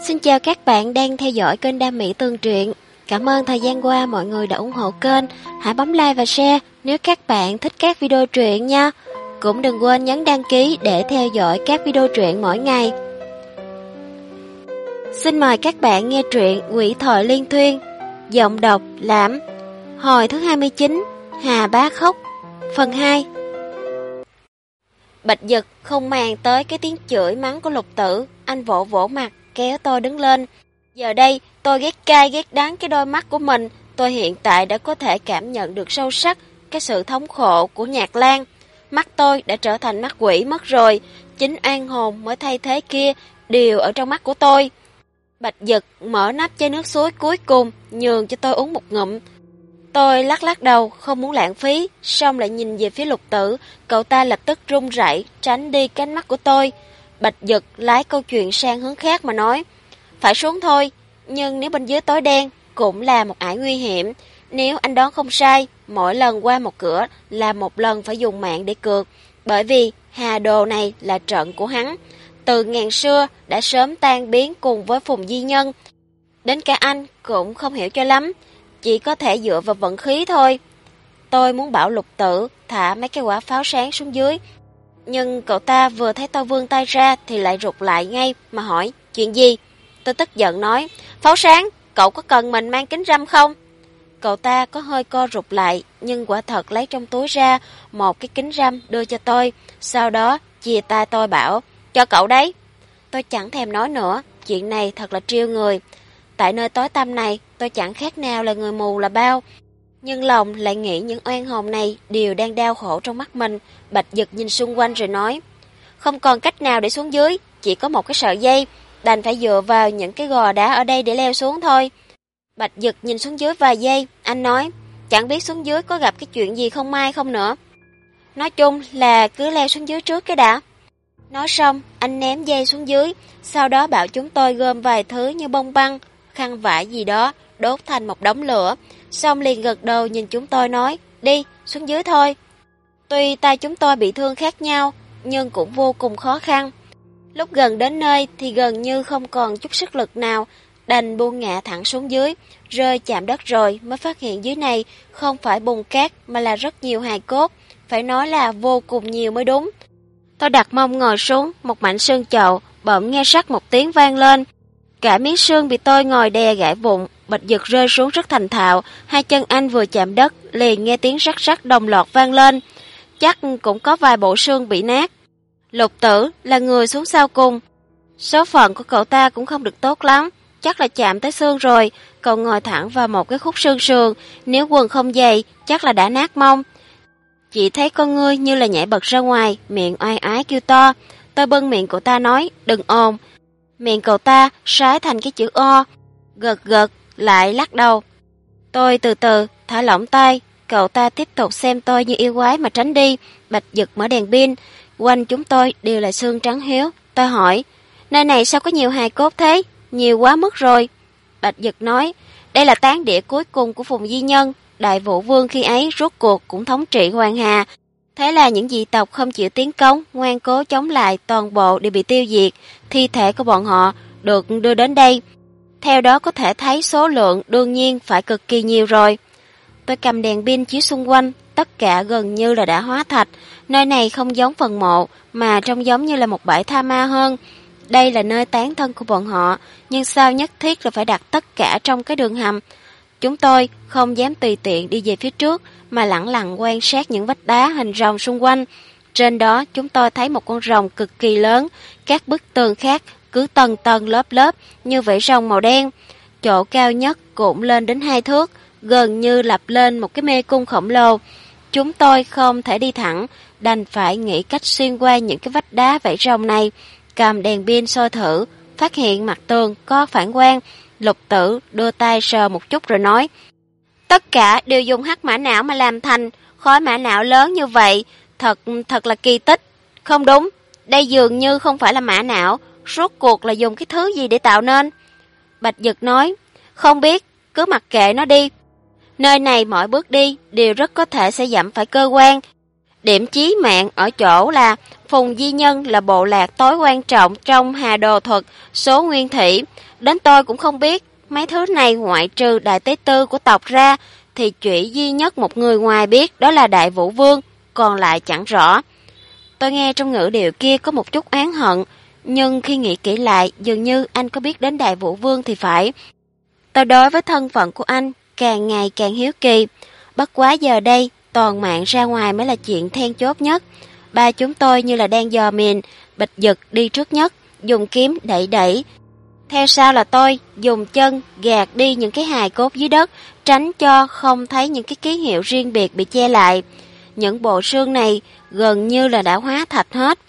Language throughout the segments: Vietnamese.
Xin chào các bạn đang theo dõi kênh Đam Mỹ Tường Truyện. Cảm ơn thời gian qua mọi người đã ủng hộ kênh. Hãy bấm like và share nếu các bạn thích các video truyện nha. Cũng đừng quên nhấn đăng ký để theo dõi các video truyện mỗi ngày. Xin mời các bạn nghe truyện Quỷ Thoại Liên Thuyên, giọng đọc Lãm, hồi thứ 29, Hà Bá Khóc, phần 2. Bạch Dực không màng tới cái tiếng chửi mắng của Lục Tử, anh vỗ vỗ mặt kéo tôi đứng lên. Giờ đây tôi ghét cay ghét đắng cái đôi mắt của mình. Tôi hiện tại đã có thể cảm nhận được sâu sắc cái sự thống khổ của Nhạc Lan. Mắt tôi đã trở thành mắt quỷ mất rồi. Chính oan hồn mới thay thế kia đều ở trong mắt của tôi. Bạch Dực mở nắp chai nước suối cuối cùng nhường cho tôi uống một ngụm. Tôi lắc lắc đầu không muốn lãng phí, xong lại nhìn về phía Lục Tử. Cậu ta lập tức run rẩy tránh đi cái ánh mắt của tôi. Bạch Dực lái câu chuyện sang hướng khác mà nói: phải xuống thôi, nhưng nếu bên dưới tối đen cũng là một ải nguy hiểm. Nếu anh đoán không sai, mỗi lần qua một cửa là một lần phải dùng mạng để cược. Bởi vì hà đồ này là trận của hắn, từ ngàn xưa đã sớm tan biến cùng với Phùng Di Nhân. Đến cả anh cũng không hiểu cho lắm, chỉ có thể dựa vào vận khí thôi. Tôi muốn bảo Lục Tử thả mấy cái quả pháo sáng xuống dưới, nhưng cậu ta vừa thấy tôi vươn tay ra thì lại rụt lại ngay mà hỏi: chuyện gì? Tôi tức giận nói: pháo sáng, cậu có cần mình mang kính râm không? Cậu ta có hơi co rụt lại, nhưng quả thật lấy trong túi ra một cái kính râm đưa cho tôi, sau đó chia tay tôi bảo: cho cậu đấy. Tôi chẳng thèm nói nữa, chuyện này thật là trêu người. Tại nơi tối tăm này tôi chẳng khác nào là người mù là bao, nhưng lòng lại nghĩ những oan hồn này đều đang đau khổ trong mắt mình. Bạch Dực nhìn xung quanh rồi nói: không còn cách nào để xuống dưới, chỉ có một cái sợi dây, đành phải dựa vào những cái gò đá ở đây để leo xuống thôi. Bạch Dực nhìn xuống dưới vài giây, anh nói: chẳng biết xuống dưới có gặp cái chuyện gì không may không nữa. Nói chung là cứ leo xuống dưới trước cái đã. Nói xong, anh ném dây xuống dưới, sau đó bảo chúng tôi gom vài thứ như bông băng, khăn vải gì đó, đốt thành một đống lửa. Xong liền gật đầu nhìn chúng tôi nói: đi, xuống dưới thôi. Tuy tay chúng tôi bị thương khác nhau, nhưng cũng vô cùng khó khăn. Lúc gần đến nơi thì gần như không còn chút sức lực nào, đành buông ngã thẳng xuống dưới. Rơi chạm đất rồi mới phát hiện dưới này không phải bùn cát mà là rất nhiều hài cốt, phải nói là vô cùng nhiều mới đúng. Tôi đặt mông ngồi xuống một mảnh xương chậu, bỗng nghe rắc một tiếng vang lên. Cả miếng xương bị tôi ngồi đè gãy vụn. Bạch Dực rơi xuống rất thành thạo, hai chân anh vừa chạm đất liền nghe tiếng rắc rắc đồng loạt vang lên. Chắc cũng có vài bộ xương bị nát. Lục Tử là người xuống sau cùng, số phận của cậu ta cũng không được tốt lắm, chắc là chạm tới xương rồi. Cậu ngồi thẳng vào một cái khúc xương sườn, nếu quần không dày chắc là đã nát mông. Chỉ thấy con ngươi như là nhảy bật ra ngoài, miệng oai ái kêu to. Tôi bưng miệng cậu ta nói: đừng ồn. Miệng cậu ta sái thành cái chữ O, gật gật lại lắc đầu. Tôi từ từ thả lỏng tay, cậu ta tiếp tục xem tôi như yêu quái mà tránh đi. Bạch Dực mở đèn pin, quanh chúng tôi đều là xương trắng hiếu. Tôi hỏi: nơi này sao có nhiều hài cốt thế? Nhiều quá mất rồi. Bạch Dực nói: đây là táng địa cuối cùng của Phùng Di Nhân. Đại Vũ Vương khi ấy rốt cuộc cũng thống trị Hoàng Hà. Thế là những dị tộc không chịu tiến công, ngoan cố chống lại, toàn bộ đều bị tiêu diệt. Thi thể của bọn họ được đưa đến đây. Theo đó có thể thấy số lượng đương nhiên phải cực kỳ nhiều rồi. Tôi cầm đèn pin chiếu xung quanh, tất cả gần như là đã hóa thạch. Nơi này không giống phần mộ, mà trông giống như là một bãi tha ma hơn. Đây là nơi tán thân của bọn họ, nhưng sao nhất thiết là phải đặt tất cả trong cái đường hầm. Chúng tôi không dám tùy tiện đi về phía trước, mà lẳng lặng quan sát những vách đá hình rồng xung quanh. Trên đó chúng tôi thấy một con rồng cực kỳ lớn, các bức tường khác cứ tầng tầng lớp lớp như vảy rồng màu đen. Chỗ cao nhất cũng lên đến 2 thước, gần như lập lên một cái mê cung khổng lồ. Chúng tôi không thể đi thẳng, đành phải nghĩ cách xuyên qua những cái vách đá vảy rồng này. Cầm đèn pin soi thử, phát hiện mặt tường có phản quang. Lục Tử đưa tay sờ một chút rồi nói: tất cả đều dùng hắc mã não mà làm thành, khối mã não lớn như vậy, thật là kỳ tích. Không đúng, đây dường như không phải là mã não, rốt cuộc là dùng cái thứ gì để tạo nên? Bạch Dực nói: không biết, cứ mặc kệ nó đi. Nơi này mỗi bước đi đều rất có thể sẽ dẫm phải cơ quan. Điểm chí mạng ở chỗ là Phùng Di Nhân là bộ lạc tối quan trọng trong Hà Đồ thuật số nguyên thủy. Đến tôi cũng không biết, mấy thứ này ngoại trừ đại tế tư của tộc ra, thì chỉ duy nhất một người ngoài biết, đó là Đại Vũ Vương, còn lại chẳng rõ. Tôi nghe trong ngữ điệu kia có một chút oán hận, nhưng khi nghĩ kỹ lại, dường như anh có biết đến Đại Vũ Vương thì phải. Tôi đối với thân phận của anh càng ngày càng hiếu kỳ. Bất quá giờ đây, toàn mạng ra ngoài mới là chuyện then chốt nhất. Ba chúng tôi như là đang dò mìn, Bạch Dực đi trước nhất, dùng kiếm đẩy. Theo sau là tôi dùng chân gạt đi những cái hài cốt dưới đất, tránh cho không thấy những cái ký hiệu riêng biệt bị che lại. Những bộ xương này gần như là đã hóa thạch hết,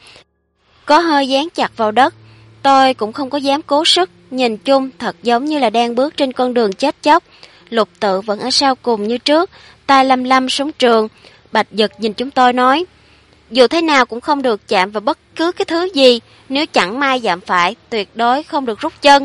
có hơi dán chặt vào đất. Tôi cũng không có dám cố sức, nhìn chung thật giống như là đang bước trên con đường chết chóc. Lục Tự vẫn ở sau cùng như trước, tay lăm lăm súng trường. Bạch Dực nhìn chúng tôi nói, dù thế nào cũng không được chạm vào bất cứ cái thứ gì, nếu chẳng may chạm phải, tuyệt đối không được rút chân.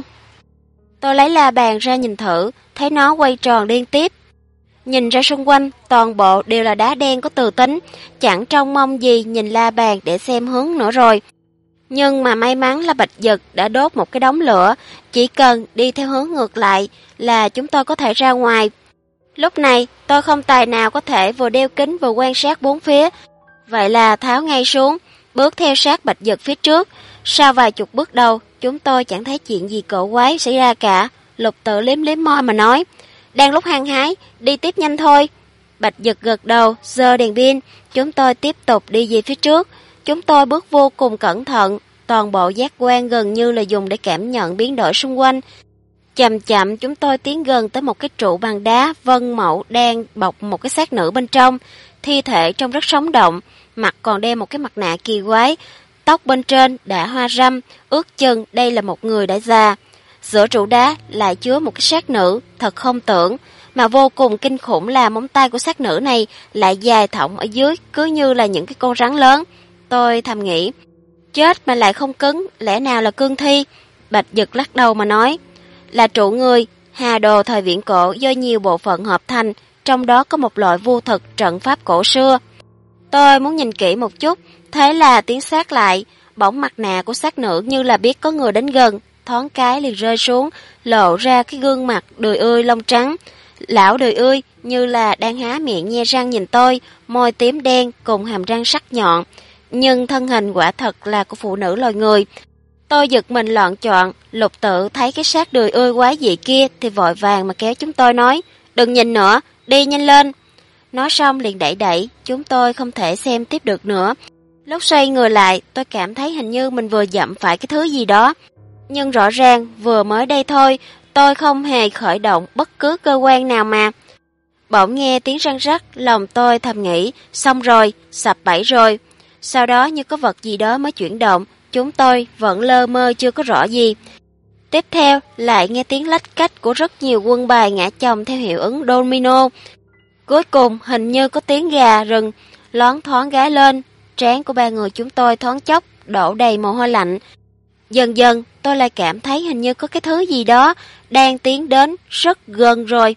Tôi lấy la bàn ra nhìn thử, thấy nó quay tròn liên tiếp. Nhìn ra xung quanh, toàn bộ đều là đá đen có từ tính, chẳng trông mong gì nhìn la bàn để xem hướng nữa rồi. Nhưng mà may mắn là Bạch Dực đã đốt một cái đống lửa, chỉ cần đi theo hướng ngược lại là chúng tôi có thể ra ngoài. Lúc này, tôi không tài nào có thể vừa đeo kính vừa quan sát bốn phía, vậy là tháo ngay xuống, bước theo sát Bạch Dực phía trước. Sau vài chục bước đầu, chúng tôi chẳng thấy chuyện gì cổ quái xảy ra cả. Lục Tự liếm môi mà nói, đang lúc hăng hái, đi tiếp nhanh thôi. Bạch Dực gật đầu, giơ đèn pin, chúng tôi tiếp tục đi về phía trước. Chúng tôi bước vô cùng cẩn thận, toàn bộ giác quan gần như là dùng để cảm nhận biến đổi xung quanh. Chậm chậm chúng tôi tiến gần tới một cái trụ bằng đá vân mẫu đang bọc một cái xác nữ bên trong. Thi thể trông rất sống động, mặt còn đeo một cái mặt nạ kỳ quái, tóc bên trên đã hoa râm, ước chừng đây là một người đã già. Giữa trụ đá lại chứa một cái xác nữ, thật không tưởng, mà vô cùng kinh khủng là móng tay của xác nữ này lại dài thõng ở dưới, cứ như là những cái con rắn lớn. Tôi thầm nghĩ, chết mà lại không cứng, lẽ nào là cương thi? Bạch Dực lắc đầu mà nói, là trụ người, Hà Đồ thời viễn cổ do nhiều bộ phận hợp thành, trong đó có một loại vô thực trận pháp cổ xưa. Tôi muốn nhìn kỹ một chút, thế là tiến sát lại, bỗng mặt nạ của xác nữ như là biết có người đến gần, thoáng cái liền rơi xuống, lộ ra cái gương mặt đười ươi lông trắng. Lão đười ươi như là đang há miệng nhe răng nhìn tôi, môi tím đen cùng hàm răng sắc nhọn, nhưng thân hình quả thật là của phụ nữ loài người. Tôi giật mình loạn choạng. Lục Tự thấy cái xác đười ươi quái dị kia thì vội vàng mà kéo chúng tôi nói, đừng nhìn nữa, đi nhanh lên. Nói xong liền đẩy, chúng tôi không thể xem tiếp được nữa. Lúc xoay người lại, tôi cảm thấy hình như mình vừa dẫm phải cái thứ gì đó. Nhưng rõ ràng vừa mới đây thôi, tôi không hề khởi động bất cứ cơ quan nào mà. Bỗng nghe tiếng răng rắc, lòng tôi thầm nghĩ, xong rồi, sập bẫy rồi. Sau đó như có vật gì đó mới chuyển động, chúng tôi vẫn lơ mơ chưa có rõ gì. Tiếp theo lại nghe tiếng lách cách của rất nhiều quân bài ngã chồng theo hiệu ứng domino. Cuối cùng hình như có tiếng gà rừng loáng thoáng gáy lên, trán của ba người chúng tôi thoáng chốc đổ đầy mồ hôi lạnh. Dần dần tôi lại cảm thấy hình như có cái thứ gì đó đang tiến đến rất gần rồi.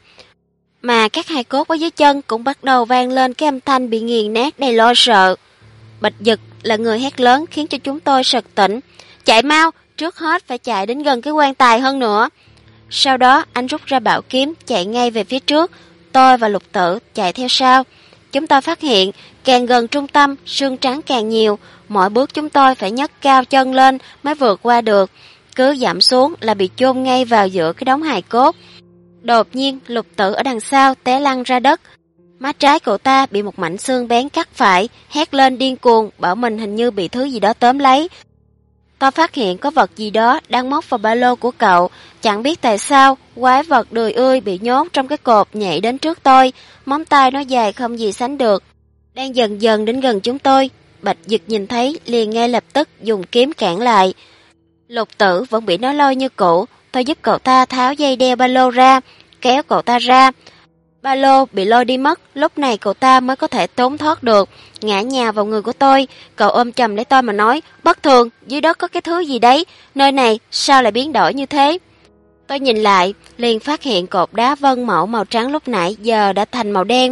Mà các hài cốt ở dưới chân cũng bắt đầu vang lên cái âm thanh bị nghiền nát đầy lo sợ. Bạch Dực là người hét lớn khiến cho chúng tôi sực tỉnh. Chạy mau, trước hết phải chạy đến gần cái quan tài hơn nữa. Sau đó anh rút ra bảo kiếm chạy ngay về phía trước. Tôi và Lục Tự chạy theo sau. Chúng tôi phát hiện càng gần trung tâm sương trắng càng nhiều. Mỗi bước chúng tôi phải nhấc cao chân lên mới vượt qua được. Cứ giảm xuống là bị chôn ngay vào giữa cái đống hài cốt. Đột nhiên Lục Tự ở đằng sau té lăn ra đất. Má trái cậu ta bị một mảnh xương bén cắt phải, hét lên điên cuồng bảo mình hình như bị thứ gì đó tóm lấy. Tôi phát hiện có vật gì đó đang móc vào ba lô của cậu. Chẳng biết tại sao quái vật đười ươi bị nhốt trong cái cột nhảy đến trước tôi. Móng tay nó dài không gì sánh được, đang dần dần đến gần chúng tôi. Bạch Dực nhìn thấy liền ngay lập tức dùng kiếm cản lại. Lục Tự vẫn bị nó lôi như cũ. Tôi giúp cậu ta tháo dây đeo ba lô ra, kéo cậu ta ra. Ba lô bị lôi đi mất, lúc này cậu ta mới có thể trốn thoát được. Ngã nhào vào người của tôi, cậu ôm chầm lấy tôi mà nói, bất thường, dưới đất có cái thứ gì đấy, nơi này sao lại biến đổi như thế? Tôi nhìn lại, liền phát hiện cột đá vân mẫu màu trắng lúc nãy giờ đã thành màu đen,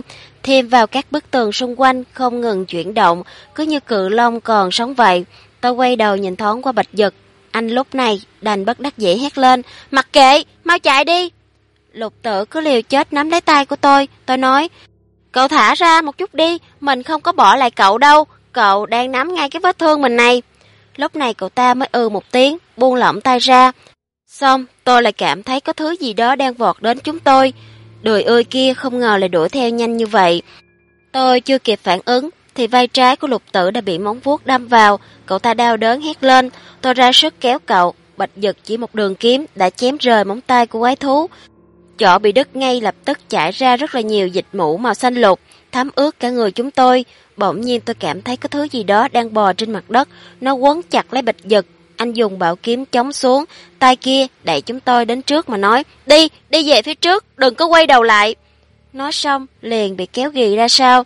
thêm vào các bức tường xung quanh không ngừng chuyển động, cứ như cự long còn sống vậy. Tôi quay đầu nhìn thoáng qua Bạch Dực. Anh lúc này đành bất đắc dĩ hét lên, mặc kệ, mau chạy đi. Lục Tử cứ liều chết nắm lấy tay của tôi nói, cậu thả ra một chút đi, mình không có bỏ lại cậu đâu, cậu đang nắm ngay cái vết thương mình này. Lúc này cậu ta mới một tiếng, buông lỏng tay ra. Xong, tôi lại cảm thấy có thứ gì đó đang vọt đến chúng tôi. Đười ươi kia không ngờ lại đuổi theo nhanh như vậy. Tôi chưa kịp phản ứng, thì vai trái của Lục Tử đã bị móng vuốt đâm vào, cậu ta đau đớn hét lên, tôi ra sức kéo cậu, Bạch Dực chỉ một đường kiếm đã chém rời móng tay của quái thú. Chỗ bị đứt ngay lập tức chảy ra rất là nhiều dịch mũ màu xanh lục, thấm ướt cả người chúng tôi. Bỗng nhiên tôi cảm thấy có thứ gì đó đang bò trên mặt đất, nó quấn chặt lấy Bạch Dực. Anh dùng bảo kiếm chống xuống, tay kia đẩy chúng tôi đến trước mà nói, đi về phía trước, đừng có quay đầu lại. Nói xong, liền bị kéo ghì ra sau.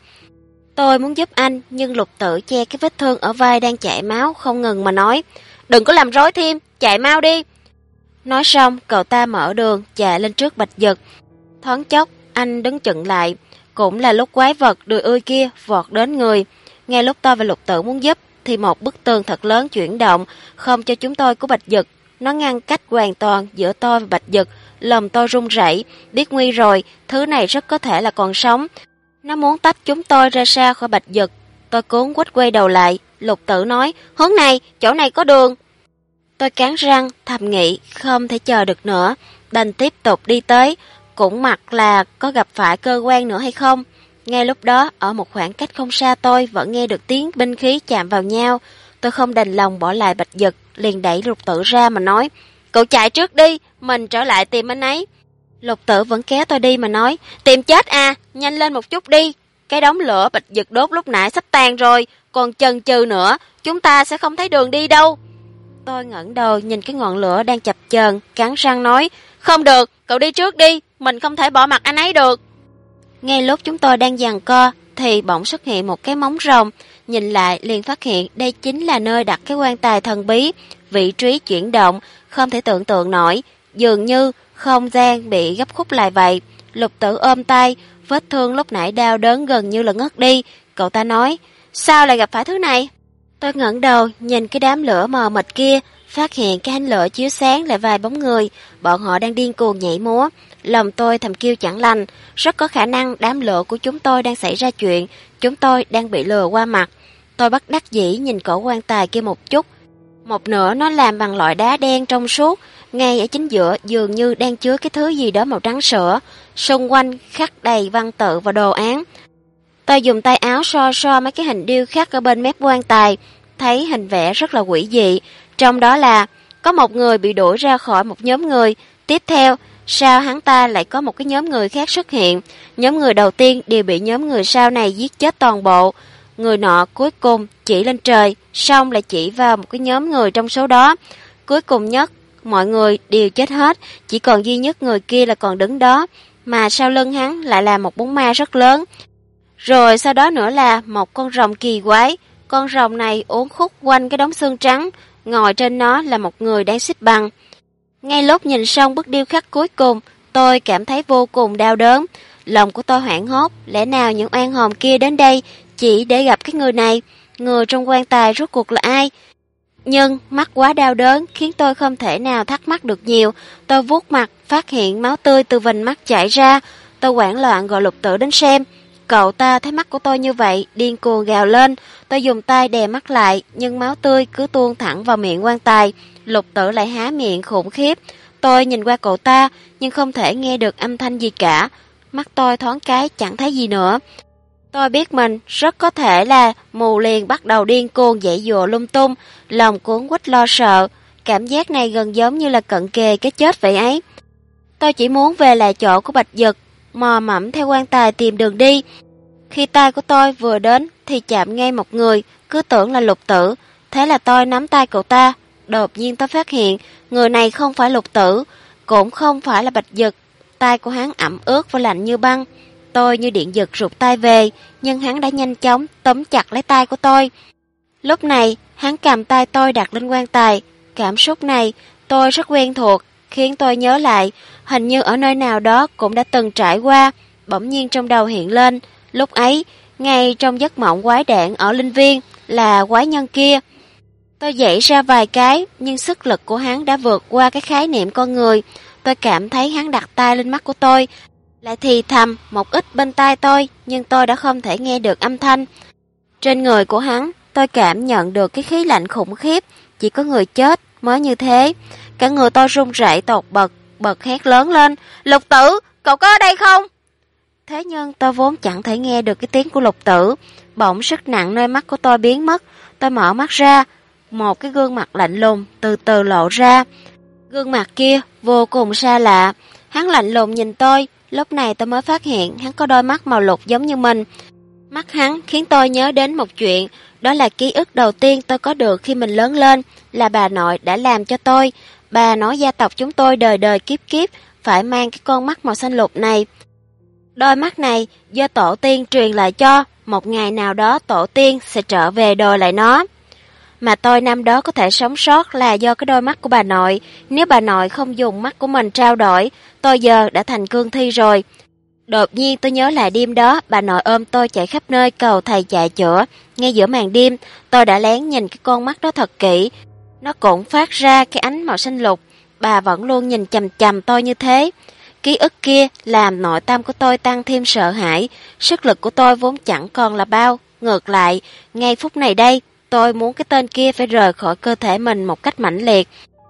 Tôi muốn giúp anh, nhưng Lục Tử che cái vết thương ở vai đang chảy máu không ngừng mà nói, đừng có làm rối thêm, chạy mau đi. Nói xong, cậu ta mở đường, chạy lên trước Bạch Dực. Thoáng chốc, anh đứng chững lại, cũng là lúc quái vật đười ươi kia vọt đến người. Ngay lúc tôi và Lục Tử muốn giúp, thì một bức tường thật lớn chuyển động, không cho chúng tôi của Bạch Dực. Nó ngăn cách hoàn toàn giữa tôi và Bạch Dực. Lòng tôi run rẩy, biết nguy rồi, thứ này rất có thể là còn sống. Nó muốn tách chúng tôi ra xa khỏi Bạch Dực. Tôi cuống quýt quay đầu lại, Lục Tử nói, hướng này, chỗ này có đường. Tôi cắn răng, thầm nghĩ, không thể chờ được nữa, đành tiếp tục đi tới, cũng mặc là có gặp phải cơ quan nữa hay không. Ngay lúc đó, ở một khoảng cách không xa tôi vẫn nghe được tiếng binh khí chạm vào nhau. Tôi không đành lòng bỏ lại Bạch Dực, liền đẩy Lục Tử ra mà nói, cậu chạy trước đi, mình trở lại tìm anh ấy. Lục Tử vẫn kéo tôi đi mà nói, tìm chết à, nhanh lên một chút đi. Cái đống lửa Bạch Dực đốt lúc nãy sắp tan rồi, còn chần chừ nữa, chúng ta sẽ không thấy đường đi đâu. Tôi ngẩng đầu nhìn cái ngọn lửa đang chập chờn, cắn răng nói, không được, cậu đi trước đi, mình không thể bỏ mặc anh ấy được. Ngay lúc chúng tôi đang giằng co, thì bỗng xuất hiện một cái móng rồng, nhìn lại liền phát hiện đây chính là nơi đặt cái quan tài thần bí, vị trí chuyển động, không thể tưởng tượng nổi, dường như không gian bị gấp khúc lại vậy. Lục Tử ôm tay, vết thương lúc nãy đau đớn gần như là ngất đi, cậu ta nói, sao lại gặp phải thứ này? Tôi ngẩng đầu nhìn cái đám lửa mờ mịt kia, phát hiện cái ánh lửa chiếu sáng lại vài bóng người, bọn họ đang điên cuồng nhảy múa. Lòng tôi thầm kêu chẳng lành, rất có khả năng đám lửa của chúng tôi đang xảy ra chuyện, chúng tôi đang bị lừa qua mặt. Tôi bất đắc dĩ nhìn cổ quan tài kia một chút. Một nửa nó làm bằng loại đá đen trong suốt, ngay ở chính giữa dường như đang chứa cái thứ gì đó màu trắng sữa, xung quanh khắc đầy văn tự và đồ án. Tôi dùng tay áo so mấy cái hình điêu khắc ở bên mép quan tài, thấy hình vẽ rất là quỷ dị, trong đó là có một người bị đuổi ra khỏi một nhóm người, tiếp theo sao hắn ta lại có một cái nhóm người khác xuất hiện, nhóm người đầu tiên đều bị nhóm người sau này giết chết toàn bộ, người nọ cuối cùng chỉ lên trời, xong lại chỉ vào một cái nhóm người trong số đó, cuối cùng nhất mọi người đều chết hết, chỉ còn duy nhất người kia là còn đứng đó, mà sau lưng hắn lại là một bóng ma rất lớn. Rồi sau đó nữa là một con rồng kỳ quái, con rồng này uốn khúc quanh cái đống xương trắng, ngồi trên nó là một người đang xếp bằng. Ngay lúc nhìn xong bức điêu khắc cuối cùng, tôi cảm thấy vô cùng đau đớn, lòng của tôi hoảng hốt, lẽ nào những oan hồn kia đến đây chỉ để gặp cái người này, người trong quan tài rốt cuộc là ai? Nhưng mắt quá đau đớn khiến tôi không thể nào thắc mắc được nhiều, tôi vuốt mặt, phát hiện máu tươi từ vành mắt chảy ra, tôi hoảng loạn gọi Lục Tử đến xem. Cậu ta thấy mắt của tôi như vậy, điên cuồng gào lên, tôi dùng tay đè mắt lại, nhưng máu tươi cứ tuôn thẳng vào miệng quan tài. Lục Tử lại há miệng khủng khiếp, tôi nhìn qua cậu ta, nhưng không thể nghe được âm thanh gì cả, mắt tôi thoáng cái chẳng thấy gì nữa. Tôi biết mình rất có thể là mù, liền bắt đầu điên cuồng giãy giụa lung tung, lòng cuốn quýt lo sợ, cảm giác này gần giống như là cận kề cái chết vậy ấy. Tôi chỉ muốn về lại chỗ của Bạch Dực, mò mẫm theo quan tài tìm đường đi. Khi tay của tôi vừa đến thì chạm ngay một người, cứ tưởng là Lục Tử, thế là tôi nắm tay cậu ta. Đột nhiên tôi phát hiện người này không phải Lục Tử, cũng không phải là Bạch Dực, tay của hắn ẩm ướt và lạnh như băng. Tôi như điện giật rụt tay về, nhưng hắn đã nhanh chóng túm chặt lấy tay của tôi. Lúc này hắn cầm tay tôi đặt lên quan tài, cảm xúc này tôi rất quen thuộc, khiến tôi nhớ lại hình như ở nơi nào đó cũng đã từng trải qua. Bỗng nhiên trong đầu hiện lên, Lúc ấy, ngay trong giấc mộng quái đản ở Linh Viên là quái nhân kia. Tôi dậy ra vài cái, nhưng sức lực của hắn đã vượt qua cái khái niệm con người. Tôi cảm thấy hắn đặt tay lên mắt của tôi, lại thì thầm một ít bên tai tôi, nhưng tôi đã không thể nghe được âm thanh. Trên người của hắn, tôi cảm nhận được cái khí lạnh khủng khiếp, chỉ có người chết mới như thế. Cả người tôi run rẩy tột bật hét lớn lên, Lục Tử, cậu có ở đây không? Thế nhưng tôi vốn chẳng thể nghe được cái tiếng của Lục Tử. Bỗng sức nặng nơi mắt của tôi biến mất. Tôi mở mắt ra, một cái gương mặt lạnh lùng từ từ lộ ra. Gương mặt kia vô cùng xa lạ. Hắn lạnh lùng nhìn tôi. Lúc này tôi mới phát hiện hắn có đôi mắt màu lục giống như mình. Mắt hắn khiến tôi nhớ đến một chuyện. Đó là ký ức đầu tiên tôi có được khi mình lớn lên, là bà nội đã làm cho tôi. Bà nói gia tộc chúng tôi đời đời kiếp kiếp phải mang cái con mắt màu xanh lục này. Đôi mắt này do tổ tiên truyền lại cho, một ngày nào đó tổ tiên sẽ trở về đòi lại nó. Mà tôi năm đó có thể sống sót là do cái đôi mắt của bà nội. Nếu bà nội không dùng mắt của mình trao đổi, tôi giờ đã thành cương thi rồi. Đột nhiên tôi nhớ lại đêm đó, bà nội ôm tôi chạy khắp nơi cầu thầy chạy chữa. Ngay giữa màn đêm, tôi đã lén nhìn cái con mắt đó thật kỹ. Nó cũng phát ra cái ánh màu xanh lục. Bà vẫn luôn nhìn chằm chằm tôi như thế. Ký ức kia làm nội tâm của tôi tăng thêm sợ hãi. Sức lực của tôi vốn chẳng còn là bao. Ngược lại, ngay phút này đây, tôi muốn cái tên kia phải rời khỏi cơ thể mình một cách mãnh liệt.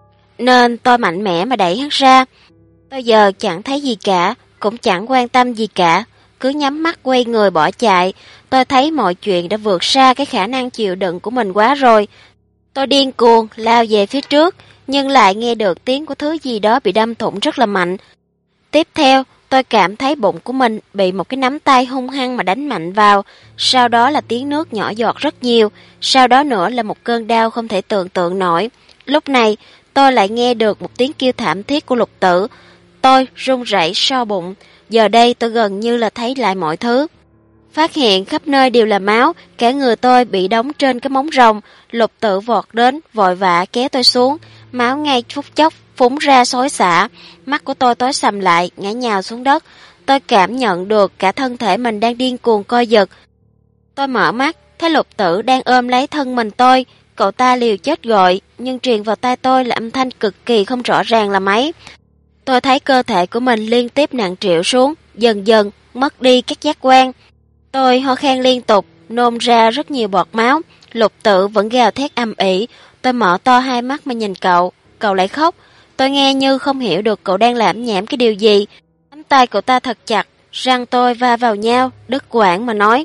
Nên tôi mạnh mẽ mà đẩy hắn ra. Tôi giờ chẳng thấy gì cả, cũng chẳng quan tâm gì cả. Cứ nhắm mắt quay người bỏ chạy. Tôi thấy mọi chuyện đã vượt xa cái khả năng chịu đựng của mình quá rồi. Tôi điên cuồng lao về phía trước, nhưng lại nghe được tiếng của thứ gì đó bị đâm thủng rất là mạnh. Tiếp theo, tôi cảm thấy bụng của mình bị một cái nắm tay hung hăng mà đánh mạnh vào, sau đó là tiếng nước nhỏ giọt rất nhiều, sau đó nữa là một cơn đau không thể tưởng tượng nổi. Lúc này, tôi lại nghe được một tiếng kêu thảm thiết của Lục Tử. Tôi run rẩy so bụng, giờ đây tôi gần như là thấy lại mọi thứ. Phát hiện khắp nơi đều là máu, cả người tôi bị đóng trên cái móng rồng. Lục Tử vọt đến, vội vã kéo tôi xuống, máu ngay phút chốc phúng ra xối xả. Mắt của tôi tối sầm lại, ngã nhào xuống đất. Tôi cảm nhận được cả thân thể mình đang điên cuồng co giật. Tôi mở mắt, thấy Lục Tử đang ôm lấy thân mình tôi. Cậu ta liều chết gọi, nhưng truyền vào tai tôi là âm thanh cực kỳ không rõ ràng là mấy. Tôi thấy cơ thể của mình liên tiếp nặng trĩu xuống, dần dần mất đi các giác quan. Tôi ho khan liên tục, nôn ra rất nhiều bọt máu. Lục Tử vẫn gào thét ầm ĩ. Tôi mở to hai mắt mà nhìn cậu, cậu lại khóc. Tôi nghe như không hiểu được cậu đang làm nhảm cái điều gì. Nắm tay cậu ta thật chặt, răng tôi va vào nhau, đứt quãng mà nói: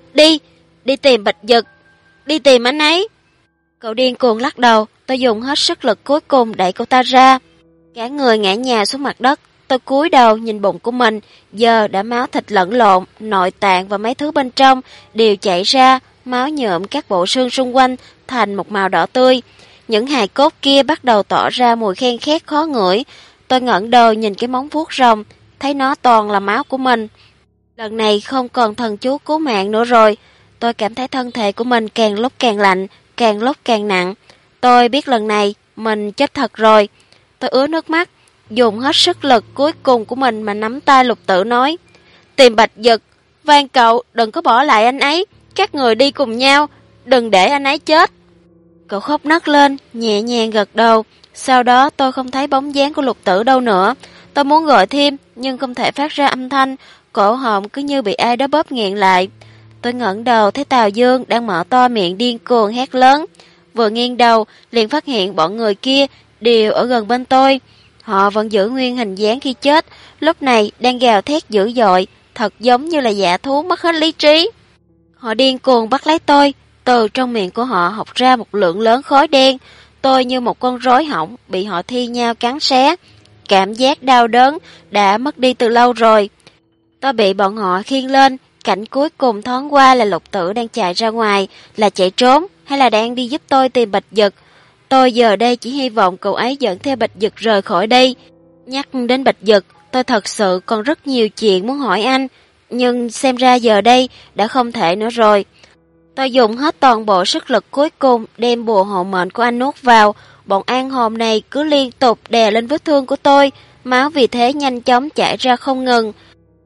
Đi tìm Bạch Dực, đi tìm anh ấy. Cậu điên cuồng lắc đầu, tôi dùng hết sức lực cuối cùng đẩy cậu ta ra. Cả người ngã nhào xuống mặt đất. Tôi cúi đầu nhìn bụng của mình, giờ đã máu thịt lẫn lộn, nội tạng và mấy thứ bên trong đều chảy ra, máu nhuộm các bộ xương xung quanh thành một màu đỏ tươi. Những hài cốt kia bắt đầu tỏ ra mùi khen khét khó ngửi. Tôi ngẩng đầu nhìn cái móng vuốt rồng, thấy nó toàn là máu của mình. Lần này không còn thần chú cứu mạng nữa rồi. Tôi cảm thấy thân thể của mình càng lúc càng lạnh, càng lúc càng nặng. Tôi biết lần này mình chết thật rồi. Tôi ứa nước mắt, dùng hết sức lực cuối cùng của mình mà nắm tay Lục Tử nói: Tìm Bạch Dực, van cậu đừng có bỏ lại anh ấy, các người đi cùng nhau, đừng để anh ấy chết. Cậu khóc nấc lên, nhẹ nhàng gật đầu. Sau đó tôi không thấy bóng dáng của Lục Tử đâu nữa. Tôi muốn gọi thêm, nhưng không thể phát ra âm thanh, cổ họng cứ như bị ai đó bóp nghẹn lại. Tôi ngẩng đầu thấy Tào Dương đang mở to miệng điên cuồng hét lớn. Vừa nghiêng đầu, liền phát hiện bọn người kia đều ở gần bên tôi. Họ vẫn giữ nguyên hình dáng khi chết, lúc này đang gào thét dữ dội, thật giống như là dã thú mất hết lý trí. Họ điên cuồng bắt lấy tôi, từ trong miệng của họ học ra một lượng lớn khói đen. Tôi như một con rối hỏng bị họ thi nhau cắn xé. Cảm giác đau đớn đã mất đi từ lâu rồi. Tôi bị bọn họ khiêng lên, cảnh cuối cùng thoáng qua là Lục Tử đang chạy ra ngoài, là chạy trốn hay là đang đi giúp tôi tìm Bạch Dực. Tôi giờ đây chỉ hy vọng cậu ấy dẫn theo Bạch Dực rời khỏi đây. Nhắc đến Bạch Dực, tôi thật sự còn rất nhiều chuyện muốn hỏi anh, nhưng xem ra giờ đây đã không thể nữa rồi. Tôi dùng hết toàn bộ sức lực cuối cùng đem bùa hộ mệnh của anh nuốt vào. Bọn an hồn này cứ liên tục đè lên vết thương của tôi, máu vì thế nhanh chóng chảy ra không ngừng.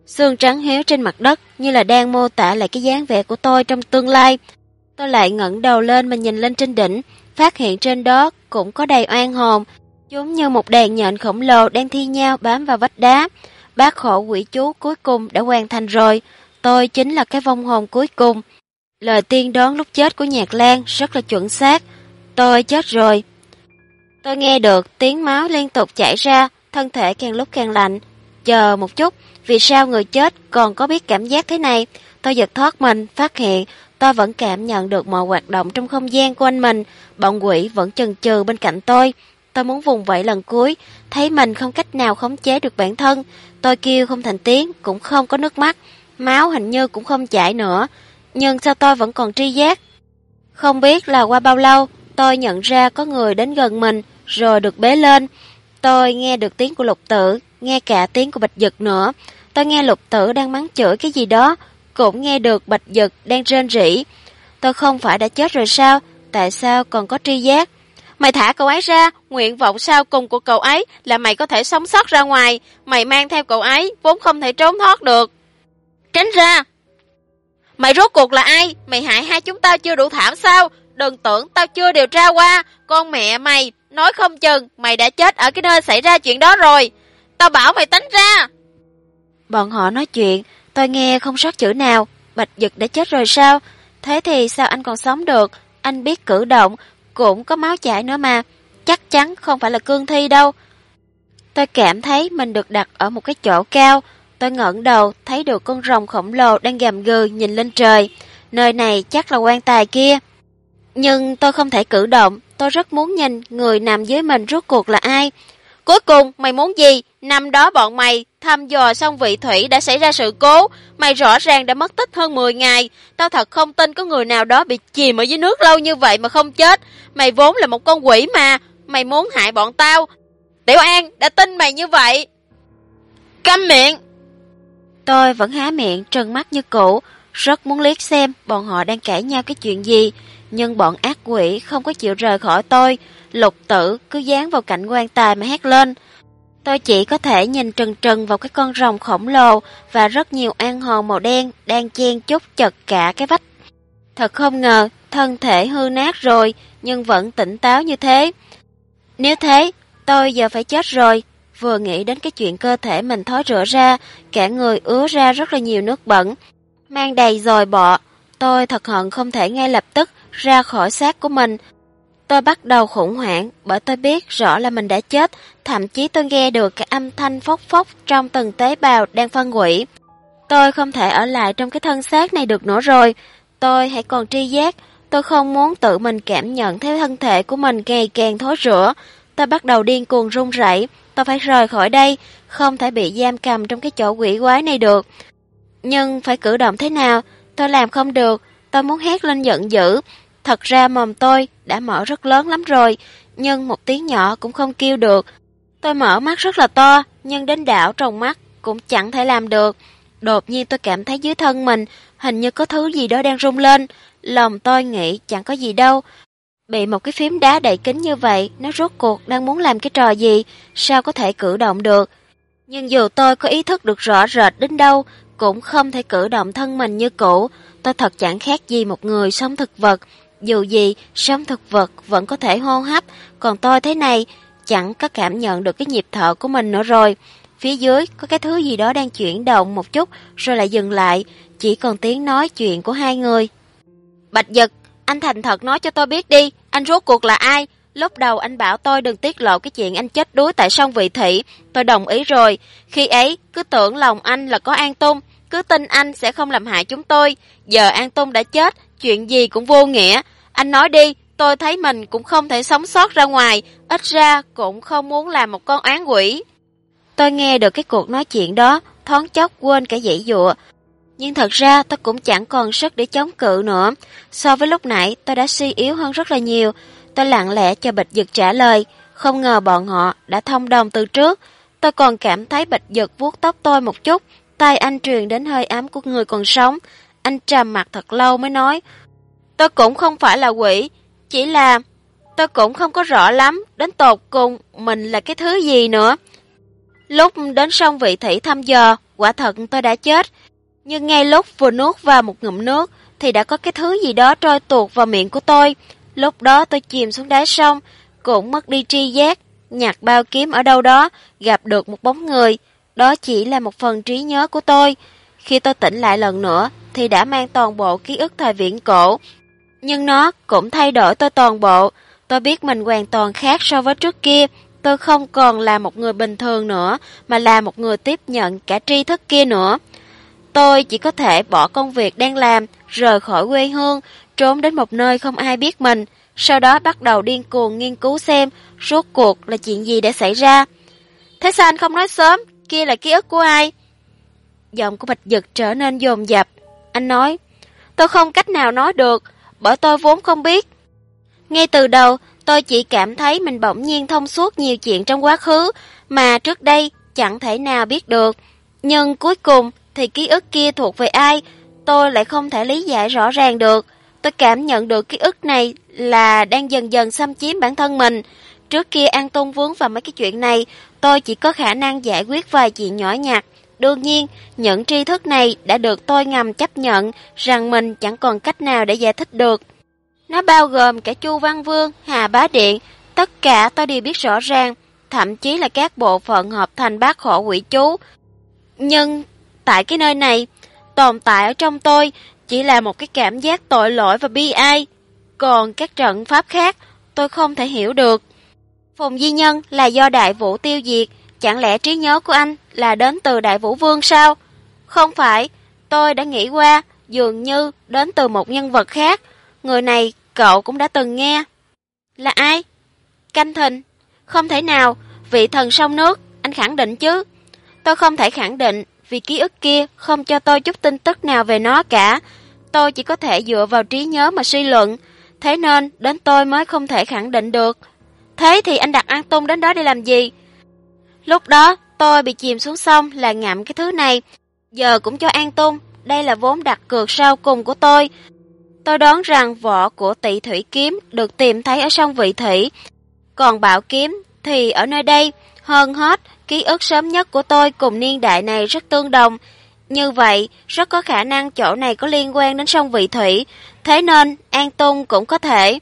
Xương trắng héo trên mặt đất như là đang mô tả lại cái dáng vẻ của tôi trong tương lai. Tôi lại ngẩng đầu lên mà nhìn lên trên đỉnh, phát hiện trên đó cũng có đầy oan hồn, giống như một đàn nhện khổng lồ đang thi nhau bám vào vách đá. Bát khổ quỷ chú cuối cùng đã hoàn thành rồi, tôi chính là cái vong hồn cuối cùng. Lời tiên đoán lúc chết của Nhạc Lan rất là chuẩn xác, tôi chết rồi. Tôi nghe được tiếng máu liên tục chảy ra, thân thể càng lúc càng lạnh. Chờ một chút, vì sao người chết còn có biết cảm giác thế này? Tôi giật thoát mình, phát hiện tôi vẫn cảm nhận được mọi hoạt động trong không gian của anh mình. Bọn quỷ vẫn chần chừ bên cạnh tôi. Tôi muốn vùng vẫy lần cuối, thấy mình không cách nào khống chế được bản thân. Tôi kêu không thành tiếng, cũng không có nước mắt. Máu hình như cũng không chảy nữa. Nhưng sao tôi vẫn còn tri giác? Không biết là qua bao lâu, tôi nhận ra có người đến gần mình, rồi được bế lên. Tôi nghe được tiếng của Lục Tử, nghe cả tiếng của Bạch Dực nữa. Tôi nghe Lục Tử đang mắng chửi cái gì đó, cũng nghe được Bạch Dực đang rên rỉ. Tôi không phải đã chết rồi sao? Tại sao còn có tri giác? Mày thả cậu ấy ra, nguyện vọng sau cùng của cậu ấy là mày có thể sống sót ra ngoài. Mày mang theo cậu ấy, vốn không thể trốn thoát được. Tránh ra! Mày rốt cuộc là ai? Mày hại hai chúng tao chưa đủ thảm sao? Đừng tưởng tao chưa điều tra qua. Con mẹ mày, nói không chừng mày đã chết ở cái nơi xảy ra chuyện đó rồi. Tao bảo mày tránh ra! Bọn họ nói chuyện, tôi nghe không sót chữ nào. Bạch Dực đã chết rồi sao? Thế thì sao anh còn sống được? Anh biết cử động, cũng có máu chảy nữa mà. Chắc chắn không phải là cương thi đâu. Tôi cảm thấy mình được đặt ở một cái chỗ cao. Tôi ngẩng đầu, thấy được con rồng khổng lồ đang gầm gừ nhìn lên trời. Nơi này chắc là quan tài kia. Nhưng tôi không thể cử động. Tôi rất muốn nhìn người nằm dưới mình rốt cuộc là ai. Cuối cùng mày muốn gì? Năm đó bọn mày thăm dò xong vị thủy đã xảy ra sự cố. Mày rõ ràng đã mất tích hơn 10 ngày. Tao thật không tin có người nào đó bị chìm ở dưới nước lâu như vậy mà không chết. Mày vốn là một con quỷ mà. Mày muốn hại bọn tao. Tiểu An đã tin mày như vậy. Câm miệng! Tôi vẫn há miệng trừng mắt như cũ, rất muốn liếc xem bọn họ đang cãi nhau cái chuyện gì. Nhưng bọn ác quỷ không có chịu rời khỏi tôi. Lục Tử cứ dán vào cạnh quan tài mà hét lên. Tôi chỉ có thể nhìn trừng trừng vào cái con rồng khổng lồ và rất nhiều oan hồn màu đen đang chen chúc chật cả cái vách. Thật không ngờ, thân thể hư nát rồi nhưng vẫn tỉnh táo như thế. Nếu thế, tôi giờ phải chết rồi. Vừa nghĩ đến cái chuyện cơ thể mình thối rữa ra, cả người ứa ra rất là nhiều nước bẩn, mang đầy dòi bọ. Tôi thật hận không thể ngay lập tức ra khỏi xác của mình. Tôi bắt đầu khủng hoảng bởi tôi biết rõ là mình đã chết, thậm chí tôi nghe được cái âm thanh phốc phốc trong từng tế bào đang phân hủy. Tôi không thể ở lại trong cái thân xác này được nữa rồi. Tôi hãy còn tri giác, tôi không muốn tự mình cảm nhận thấy thân thể của mình ngày càng thối rữa. Tôi bắt đầu điên cuồng run rẩy, tôi phải rời khỏi đây, không thể bị giam cầm trong cái chỗ quỷ quái này được. Nhưng phải cử động thế nào? Tôi làm không được, tôi muốn hét lên giận dữ. Thật ra mồm tôi đã mở rất lớn lắm rồi, nhưng một tiếng nhỏ cũng không kêu được. Tôi mở mắt rất là to, nhưng đến đảo trong mắt cũng chẳng thể làm được. Đột nhiên tôi cảm thấy dưới thân mình hình như có thứ gì đó đang rung lên. Lòng tôi nghĩ chẳng có gì đâu. Bị một cái phím đá đậy kín như vậy, nó rốt cuộc đang muốn làm cái trò gì, sao có thể cử động được. Nhưng dù tôi có ý thức được rõ rệt đến đâu, cũng không thể cử động thân mình như cũ. Tôi thật chẳng khác gì một người sống thực vật. Dù gì, sống thực vật vẫn có thể hô hấp, còn tôi thế này, chẳng có cảm nhận được cái nhịp thở của mình nữa rồi. Phía dưới có cái thứ gì đó đang chuyển động một chút, rồi lại dừng lại, chỉ còn tiếng nói chuyện của hai người. Bạch Dực, anh thành thật nói cho tôi biết đi, anh rốt cuộc là ai? Lúc đầu anh bảo tôi đừng tiết lộ cái chuyện anh chết đuối tại sông Vị Thủy, tôi đồng ý rồi. Khi ấy, cứ tưởng lòng anh là có An Tung, cứ tin anh sẽ không làm hại chúng tôi. Giờ An Tung đã chết, chuyện gì cũng vô nghĩa. Anh nói đi, tôi thấy mình cũng không thể sống sót ra ngoài, ít ra cũng không muốn làm một con oán quỷ. Tôi nghe được cái cuộc nói chuyện đó, thoáng chốc quên cả giãy giụa. Nhưng thật ra tôi cũng chẳng còn sức để chống cự nữa. So với lúc nãy tôi đã suy yếu hơn rất là nhiều. Tôi lặng lẽ cho Bạch Dực trả lời. Không ngờ bọn họ đã thông đồng từ trước. Tôi còn cảm thấy Bạch Dực vuốt tóc tôi một chút. Tai anh truyền đến hơi ấm của người còn sống. Anh trầm mặt thật lâu mới nói. Tôi cũng không phải là quỷ. Chỉ là tôi cũng không có rõ lắm đến tột cùng mình là cái thứ gì nữa. Lúc đến sông Vị Thủy thăm dò, quả thật tôi đã chết. Nhưng ngay lúc vừa nuốt vào một ngụm nước thì đã có cái thứ gì đó trôi tuột vào miệng của tôi. Lúc đó tôi chìm xuống đáy sông, cũng mất đi tri giác, nhặt bao kiếm ở đâu đó, gặp được một bóng người. Đó chỉ là một phần trí nhớ của tôi. Khi tôi tỉnh lại lần nữa thì đã mang toàn bộ ký ức thời viễn cổ. Nhưng nó cũng thay đổi tôi toàn bộ. Tôi biết mình hoàn toàn khác so với trước kia. Tôi không còn là một người bình thường nữa, mà là một người tiếp nhận cả tri thức kia nữa. Tôi chỉ có thể bỏ công việc đang làm, rời khỏi quê hương, trốn đến một nơi không ai biết mình, sau đó bắt đầu điên cuồng nghiên cứu xem rốt cuộc là chuyện gì đã xảy ra. Thế sao anh không nói sớm, kia là ký ức của ai? Giọng của Bạch Dực trở nên dồn dập. Anh nói, tôi không cách nào nói được, bởi tôi vốn không biết. Ngay từ đầu, tôi chỉ cảm thấy mình bỗng nhiên thông suốt nhiều chuyện trong quá khứ mà trước đây chẳng thể nào biết được. Nhưng cuối cùng thì ký ức kia thuộc về ai, tôi lại không thể lý giải rõ ràng được. Tôi cảm nhận được ký ức này là đang dần dần xâm chiếm bản thân mình. Trước kia An Tung vướng vào mấy cái chuyện này, tôi chỉ có khả năng giải quyết vài chuyện nhỏ nhặt. Đương nhiên, những tri thức này đã được tôi ngầm chấp nhận rằng mình chẳng còn cách nào để giải thích được. Nó bao gồm cả Chu Văn Vương, Hà Bá Điện, tất cả tôi đều biết rõ ràng, thậm chí là các bộ phận hợp thành bát khổ quỷ chú. Nhưng tại cái nơi này, tồn tại ở trong tôi chỉ là một cái cảm giác tội lỗi và bi ai. Còn các trận pháp khác, tôi không thể hiểu được. Phùng Di Nhân là do Đại Vũ tiêu diệt, chẳng lẽ trí nhớ của anh là đến từ Đại Vũ Vương sao? Không phải, tôi đã nghĩ qua, dường như đến từ một nhân vật khác. Người này cậu cũng đã từng nghe. Là ai? Canh Thìn. Không thể nào, vị thần sông nước, anh khẳng định chứ? Tôi không thể khẳng định, vì ký ức kia không cho tôi chút tin tức nào về nó cả. Tôi chỉ có thể dựa vào trí nhớ mà suy luận, thế nên đến tôi mới không thể khẳng định được. Thế thì anh đặt An Tung đến đó để làm gì? Lúc đó tôi bị chìm xuống sông là ngậm cái thứ này, giờ cũng cho An Tung, đây là vốn đặt cược sau cùng của tôi. Tôi đoán rằng vỏ của Tị Thủy kiếm được tìm thấy ở sông Vị Thủy, còn Bảo kiếm thì ở nơi đây. Hơn hết, ký ức sớm nhất của tôi cùng niên đại này rất tương đồng. Như vậy, rất có khả năng chỗ này có liên quan đến sông Vị Thủy, thế nên An Tung cũng có thể.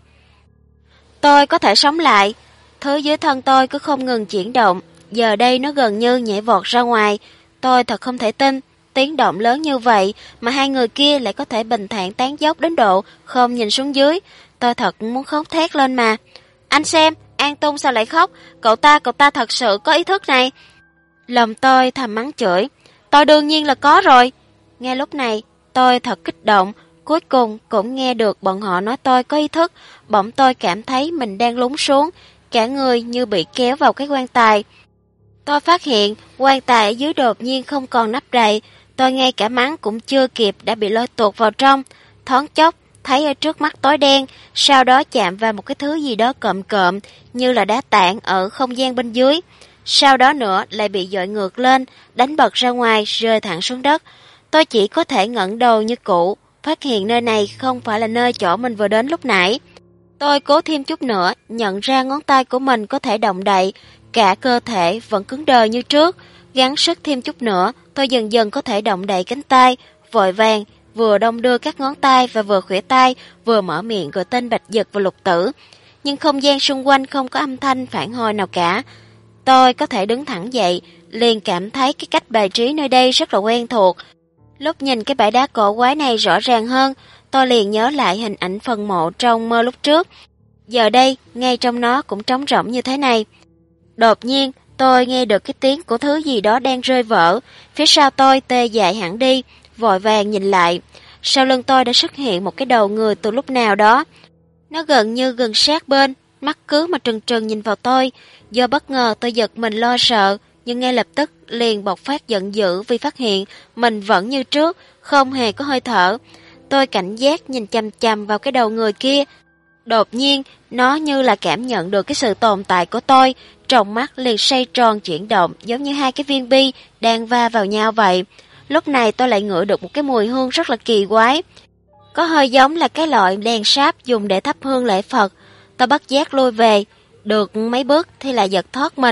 Tôi có thể sống lại. Thứ dưới thân tôi cứ không ngừng chuyển động, giờ đây nó gần như nhảy vọt ra ngoài. Tôi thật không thể tin, tiếng động lớn như vậy mà hai người kia lại có thể bình thản tán dốc đến độ không nhìn xuống dưới. Tôi thật muốn khóc thét lên mà. Anh xem, An Tung sao lại khóc? Cậu ta thật sự có ý thức này. Lòng tôi thầm mắng chửi. Tôi đương nhiên là có rồi. Ngay lúc này, tôi thật kích động. Cuối cùng cũng nghe được bọn họ nói tôi có ý thức. Bỗng tôi cảm thấy mình đang lún xuống, cả người như bị kéo vào cái quan tài. Tôi phát hiện quan tài ở dưới đột nhiên không còn nắp đậy. Tôi ngay cả mắng cũng chưa kịp đã bị lôi tuột vào trong. Thoáng chốc thấy ở trước mắt tối đen, sau đó chạm vào một cái thứ gì đó cộm cộm như là đá tảng ở không gian bên dưới. Sau đó nữa lại bị dội ngược lên, đánh bật ra ngoài, rơi thẳng xuống đất. Tôi chỉ có thể ngẩng đầu như cũ, phát hiện nơi này không phải là nơi chỗ mình vừa đến lúc nãy. Tôi cố thêm chút nữa, nhận ra ngón tay của mình có thể động đậy, cả cơ thể vẫn cứng đờ như trước. Gắng sức thêm chút nữa, tôi dần dần có thể động đậy cánh tay, vội vàng vừa đong đưa các ngón tay và vừa khuỷu tay, vừa mở miệng gọi tên Bạch Dực và Lục Tử. Nhưng không gian xung quanh không có âm thanh phản hồi nào cả. Tôi có thể đứng thẳng dậy, liền cảm thấy cái cách bài trí nơi đây rất là quen thuộc. Lúc nhìn cái bãi đá cổ quái này rõ ràng hơn, tôi liền nhớ lại hình ảnh phần mộ trong mơ lúc trước. Giờ đây, ngay trong nó cũng trống rỗng như thế này. Đột nhiên, tôi nghe được cái tiếng của thứ gì đó đang rơi vỡ. Phía sau tôi tê dại hẳn đi, vội vàng nhìn lại. Sau lưng tôi đã xuất hiện một cái đầu người từ lúc nào đó. Nó gần như gần sát bên, mắt cứ mà trừng trừng nhìn vào tôi. Do bất ngờ tôi giật mình lo sợ, nhưng ngay lập tức liền bộc phát giận dữ vì phát hiện mình vẫn như trước, không hề có hơi thở. Tôi cảnh giác nhìn chằm chằm vào cái đầu người kia. Đột nhiên, nó như là cảm nhận được cái sự tồn tại của tôi, trong mắt liền xoay tròn chuyển động giống như hai cái viên bi đang va vào nhau vậy. Lúc này tôi lại ngửi được một cái mùi hương rất là kỳ quái. Có hơi giống là cái loại đèn sáp dùng để thắp hương lễ Phật. Tôi bất giác lùi về, được mấy bước thì lại giật thoát mình,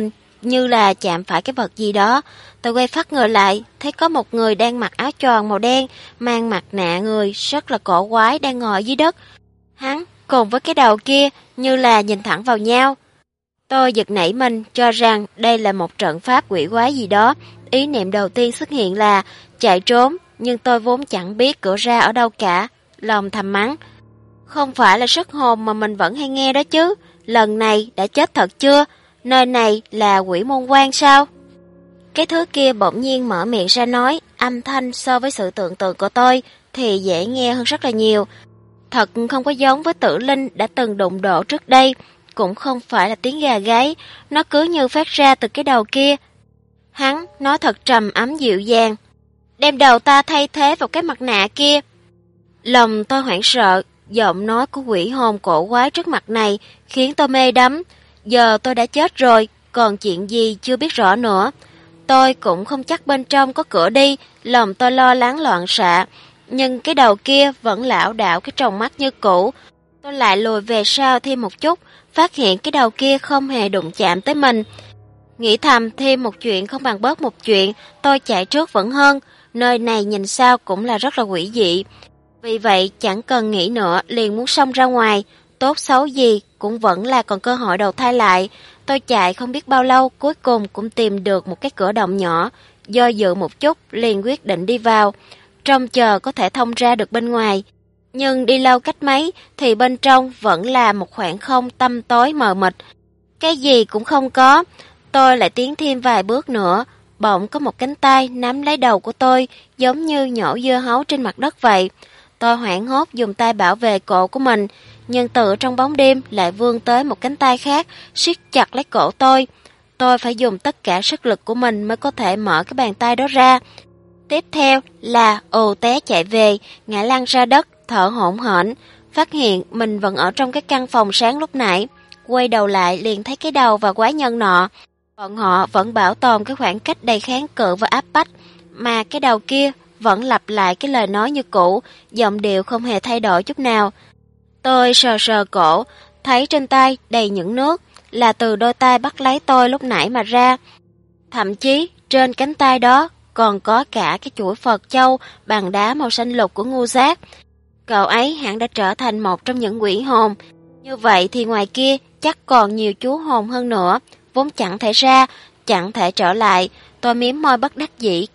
như là chạm phải cái vật gì đó. Tôi quay phát người lại, thấy có một người đang mặc áo choàng màu đen, mang mặt nạ người, rất là cổ quái đang ngồi dưới đất. Hắn cùng với cái đầu kia như là nhìn thẳng vào nhau. Tôi giật nảy mình cho rằng đây là một trận pháp quỷ quái gì đó. Ý niệm đầu tiên xuất hiện là chạy trốn, nhưng tôi vốn chẳng biết cửa ra ở đâu cả. Lòng thầm mắng, không phải là sức hồn mà mình vẫn hay nghe đó chứ. Lần này đã chết thật chưa? Nơi này là quỷ môn quan sao? Cái thứ kia bỗng nhiên mở miệng ra nói, âm thanh so với sự tưởng tượng của tôi thì dễ nghe hơn rất là nhiều. Thật không có giống với Tử Linh đã từng đụng độ trước đây, cũng không phải là tiếng gà gáy, nó cứ như phát ra từ cái đầu kia. Hắn nói thật trầm ấm dịu dàng, đem đầu ta thay thế vào cái mặt nạ kia. Lòng tôi hoảng sợ, giọng nói của quỷ hồn cổ quái trước mặt này khiến tôi mê đắm. Giờ tôi đã chết rồi, còn chuyện gì chưa biết rõ nữa. Tôi cũng không chắc bên trong có cửa đi, lòng tôi lo lắng loạn xạ. Nhưng cái đầu kia vẫn lảo đảo cái tròng mắt như cũ. Tôi lại lùi về sau thêm một chút, phát hiện cái đầu kia không hề đụng chạm tới mình. Nghĩ thầm thêm một chuyện không bằng bớt một chuyện, tôi chạy trước vẫn hơn. Nơi này nhìn sao cũng là rất là quỷ dị. Vì vậy chẳng cần nghĩ nữa, liền muốn xông ra ngoài. Tốt xấu gì cũng vẫn là còn cơ hội đầu thai lại. Tôi chạy không biết bao lâu, cuối cùng cũng tìm được một cái cửa động nhỏ. Do dự một chút, liền quyết định đi vào, trông chờ có thể thông ra được bên ngoài. Nhưng đi lâu cách mấy thì bên trong vẫn là một khoảng không tăm tối mờ mịt. Cái gì cũng không có. Tôi lại tiến thêm vài bước nữa, bỗng có một cánh tay nắm lấy đầu của tôi, giống như nhổ dưa hấu trên mặt đất vậy. Tôi hoảng hốt dùng tay bảo vệ cổ của mình, nhưng từ trong bóng đêm lại vươn tới một cánh tay khác, siết chặt lấy cổ tôi. Tôi phải dùng tất cả sức lực của mình mới có thể mở cái bàn tay đó ra. Tiếp theo là ồ té chạy về, ngã lăn ra đất, thở hổn hển, phát hiện mình vẫn ở trong cái căn phòng sáng lúc nãy. Quay đầu lại liền thấy cái đầu và quái nhân nọ. Bọn họ vẫn bảo tồn cái khoảng cách đầy kháng cự và áp bách, mà cái đầu kia vẫn lặp lại cái lời nói như cũ, giọng điệu không hề thay đổi chút nào. Tôi sờ sờ cổ, thấy trên tay đầy những nước, là từ đôi tay bắt lấy tôi lúc nãy mà ra. Thậm chí trên cánh tay đó còn có cả cái chuỗi Phật châu bằng đá màu xanh lục của Ngưu Giác. Cậu ấy hẳn đã trở thành một trong những quỷ hồn. Như vậy thì ngoài kia chắc còn nhiều chú hồn hơn nữa, vốn chẳng thể ra, chẳng thể trở lại. Tôi mím môi bất đắc dĩ,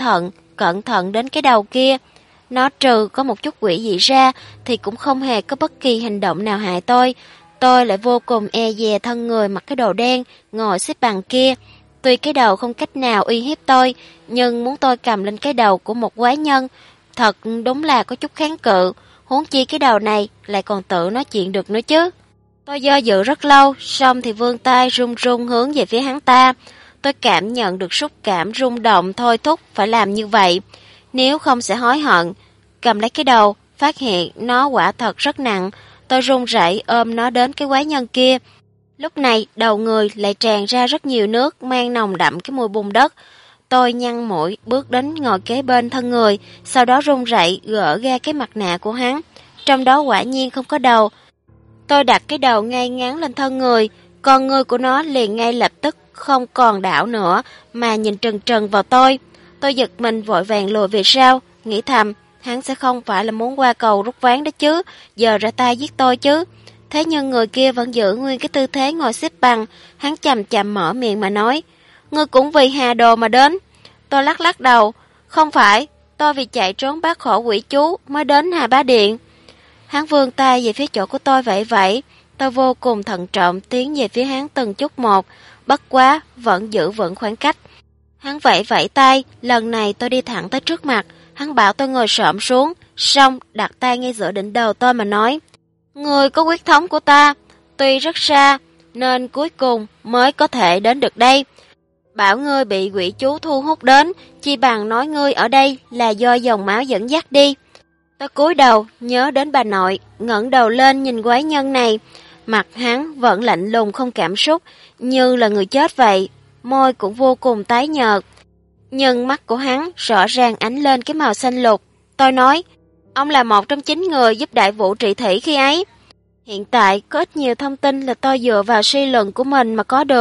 cẩn thận đến cái đầu kia. Nó trừ có một chút quỷ dị ra thì cũng không hề có bất kỳ hành động nào hại tôi. Tôi lại vô cùng e dè thân người mặc cái đồ đen, ngồi xếp bằng kia. Tuy cái đầu không cách nào uy hiếp tôi, nhưng muốn tôi cầm lên cái đầu của một quái nhân, thật đúng là có chút kháng cự. Huống chi cái đầu này lại còn tự nói chuyện được nữa chứ. Tôi do dự rất lâu, xong thì vươn tay run run hướng về phía hắn ta. Tôi cảm nhận được xúc cảm rung động thôi thúc phải làm như vậy, nếu không sẽ hối hận. Cầm lấy cái đầu, phát hiện nó quả thật rất nặng. Tôi run rẩy ôm nó đến cái quái nhân kia. Lúc này đầu người lại tràn ra rất nhiều nước mang nồng đậm cái mùi bùn đất. Tôi nhăn mũi bước đến ngồi kế bên thân người, sau đó run rẩy gỡ ra cái mặt nạ của hắn. Trong đó quả nhiên không có đầu. Tôi đặt cái đầu ngay ngắn lên thân người, con người của nó liền ngay lập tức không còn đảo nữa mà nhìn trừng trừng vào tôi. Tôi giật mình vội vàng lùi về sau, nghĩ thầm, hắn sẽ không phải là muốn qua cầu rút ván đó chứ, giờ ra tay giết tôi chứ. Thế nhưng người kia vẫn giữ nguyên cái tư thế ngồi xếp bằng, hắn chậm chậm mở miệng mà nói, ngươi cũng vì hà đồ mà đến. Tôi lắc lắc đầu, không phải, tôi vì chạy trốn bác khổ quỷ chú mới đến Hà Bá Điện. Hắn vươn tay về phía chỗ của tôi vẫy vẫy, tôi vô cùng thận trọng tiến về phía hắn từng chút một, bất quá vẫn giữ vững khoảng cách. Hắn vẫy vẫy tay, lần này tôi đi thẳng tới trước mặt, hắn bảo tôi ngồi xổm xuống, xong đặt tay ngay giữa đỉnh đầu tôi mà nói, ngươi có huyết thống của ta, tuy rất xa, nên cuối cùng mới có thể đến được đây. Bảo ngươi bị quỷ chú thu hút đến, chi bằng nói ngươi ở đây là do dòng máu dẫn dắt đi. Tôi cúi đầu, nhớ đến bà nội, ngẩng đầu lên nhìn quái nhân này. Mặt hắn vẫn lạnh lùng không cảm xúc, như là người chết vậy, môi cũng vô cùng tái nhợt. Nhưng mắt của hắn rõ ràng ánh lên cái màu xanh lục. Tôi nói, ông là một trong 9 người giúp Đại Vũ trị thủy khi ấy. Hiện tại có ít nhiều thông tin là tôi dựa vào suy luận của mình mà có được,